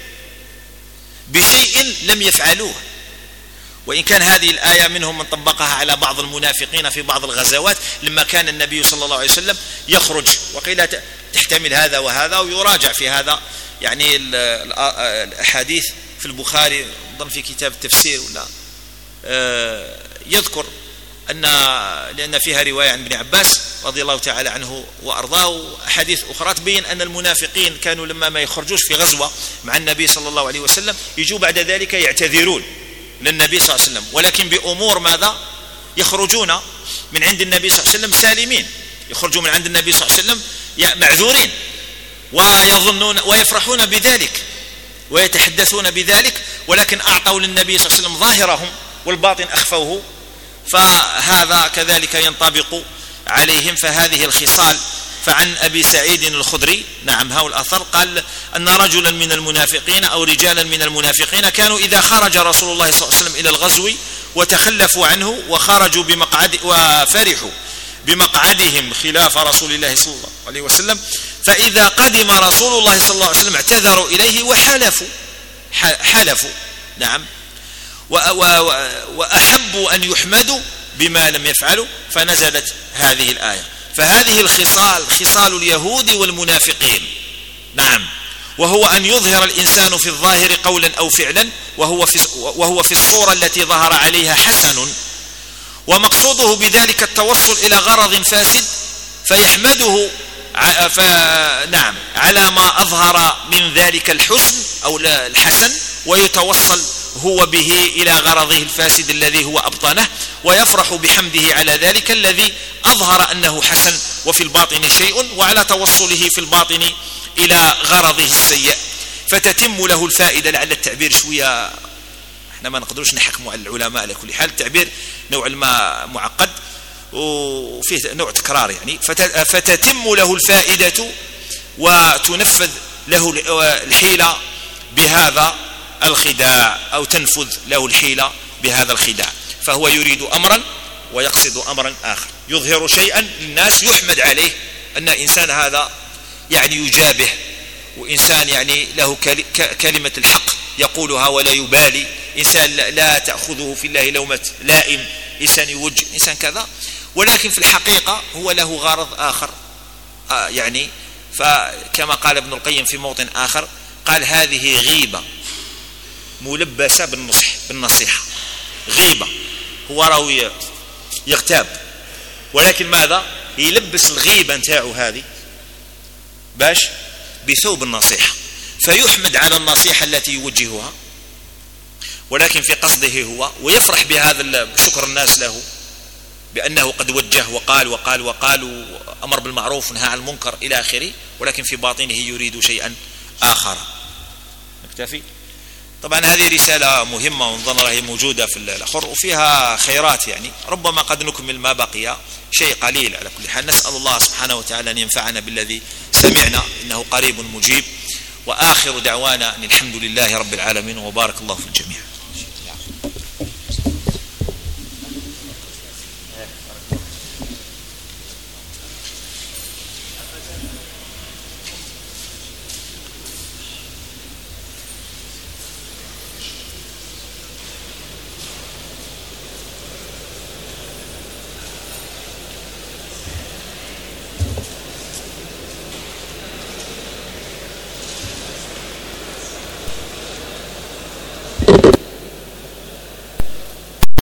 بشيء لم يفعلوه. وإن كان هذه الآية منهم من طبقها على بعض المنافقين في بعض الغزوات لما كان النبي صلى الله عليه وسلم يخرج، وقيل تحتمل هذا وهذا، ويراجع في هذا يعني الأحاديث في البخاري ضمن في كتاب التفسير ولا يذكر أن لأن فيها رواية عن ابن عباس رضي الله تعالى عنه وأرضاه، أحاديث أخرى تبين أن المنافقين كانوا لما ما يخرجوش في غزوة مع النبي صلى الله عليه وسلم يجوا بعد ذلك يعتذرون للنبي صلى الله عليه وسلم، ولكن بأمور ماذا؟ يخرجون من عند النبي صلى الله عليه وسلم سالمين، يخرجون من عند النبي صلى الله عليه وسلم معذورين، ويظنون ويفرحون بذلك ويتحدثون بذلك، ولكن أعطوا للنبي صلى الله عليه وسلم ظاهرهم والباطن أخفوه، فهذا كذلك ينطبق عليهم. فهذه الخصال. فعن أبي سعيد الخدري نعم هاو الأثر قال أن رجلا من المنافقين أو رجالا من المنافقين كانوا إذا خرج رسول الله صلى الله عليه وسلم إلى الغزو وتخلفوا عنه وخرجوا بمقعد وفرحوا بمقعدهم خلاف رسول الله صلى الله عليه وسلم، فإذا قدم رسول الله صلى الله عليه وسلم اعتذروا إليه وحلفوا حلفوا نعم وأحبوا أن يحمدوا بما لم يفعلوا، فنزلت هذه الآية. فهذه الخصال خصال اليهود والمنافقين نعم، وهو أن يظهر الإنسان في الظاهر قولا أو فعلا وهو في, وهو في الصورة التي ظهر عليها حسن، ومقصوده بذلك التوصل إلى غرض فاسد فيحمده نعم على ما أظهر من ذلك الحسن أو الحسن، ويتوصل هو به إلى غرضه الفاسد الذي هو أبطنه، ويفرح بحمده على ذلك الذي أظهر أنه حسن وفي الباطن شيء، وعلى توصله في الباطن إلى غرضه السيء فتتم له الفائدة. لعل التعبير شوية احنا ما نقدرش نحكموا على العلماء، على كل حال التعبير نوع ما معقد وفيه نوع تكرار يعني، فتتم له الفائدة وتنفذ له الحيلة بهذا الخداع، أو تنفذ له الحيلة بهذا الخداع. فهو يريد أمرا ويقصد أمرا آخر، يظهر شيئا للناس يحمد عليه أن إنسان هذا يعني يجابه، وإنسان يعني له كلمة الحق يقولها ولا يبالي، إنسان لا تأخذه في الله لومة لائم، إنسان يوجه، إنسان كذا، ولكن في الحقيقة هو له غرض آخر. آه يعني فكما قال ابن القيم في موطن آخر، قال هذه غيبة ملبسة بالنصح بالنصيحة، غيبة، هو راوي يغتاب، ولكن ماذا يلبس الغيبة نتاعو هذه باش بثوب النصيحة، فيحمد على النصيحة التي يوجهها، ولكن في قصده هو، ويفرح بهذا شكر الناس له بأنه قد وجه وقال وقال وقال وأمر بالمعروف ونهى عن المنكر إلى آخره، ولكن في باطنه يريد شيئا آخر. نكتفي. طبعا هذه رسالة مهمة ونظن هي موجودة في الآخر وفيها خيرات، يعني ربما قد نكمل ما بقي شيء قليل. على كل حال نسأل الله سبحانه وتعالى أن ينفعنا بالذي سمعنا، إنه قريب مجيب، وآخر دعوانا أن الحمد لله رب العالمين، وبارك الله في الجميع.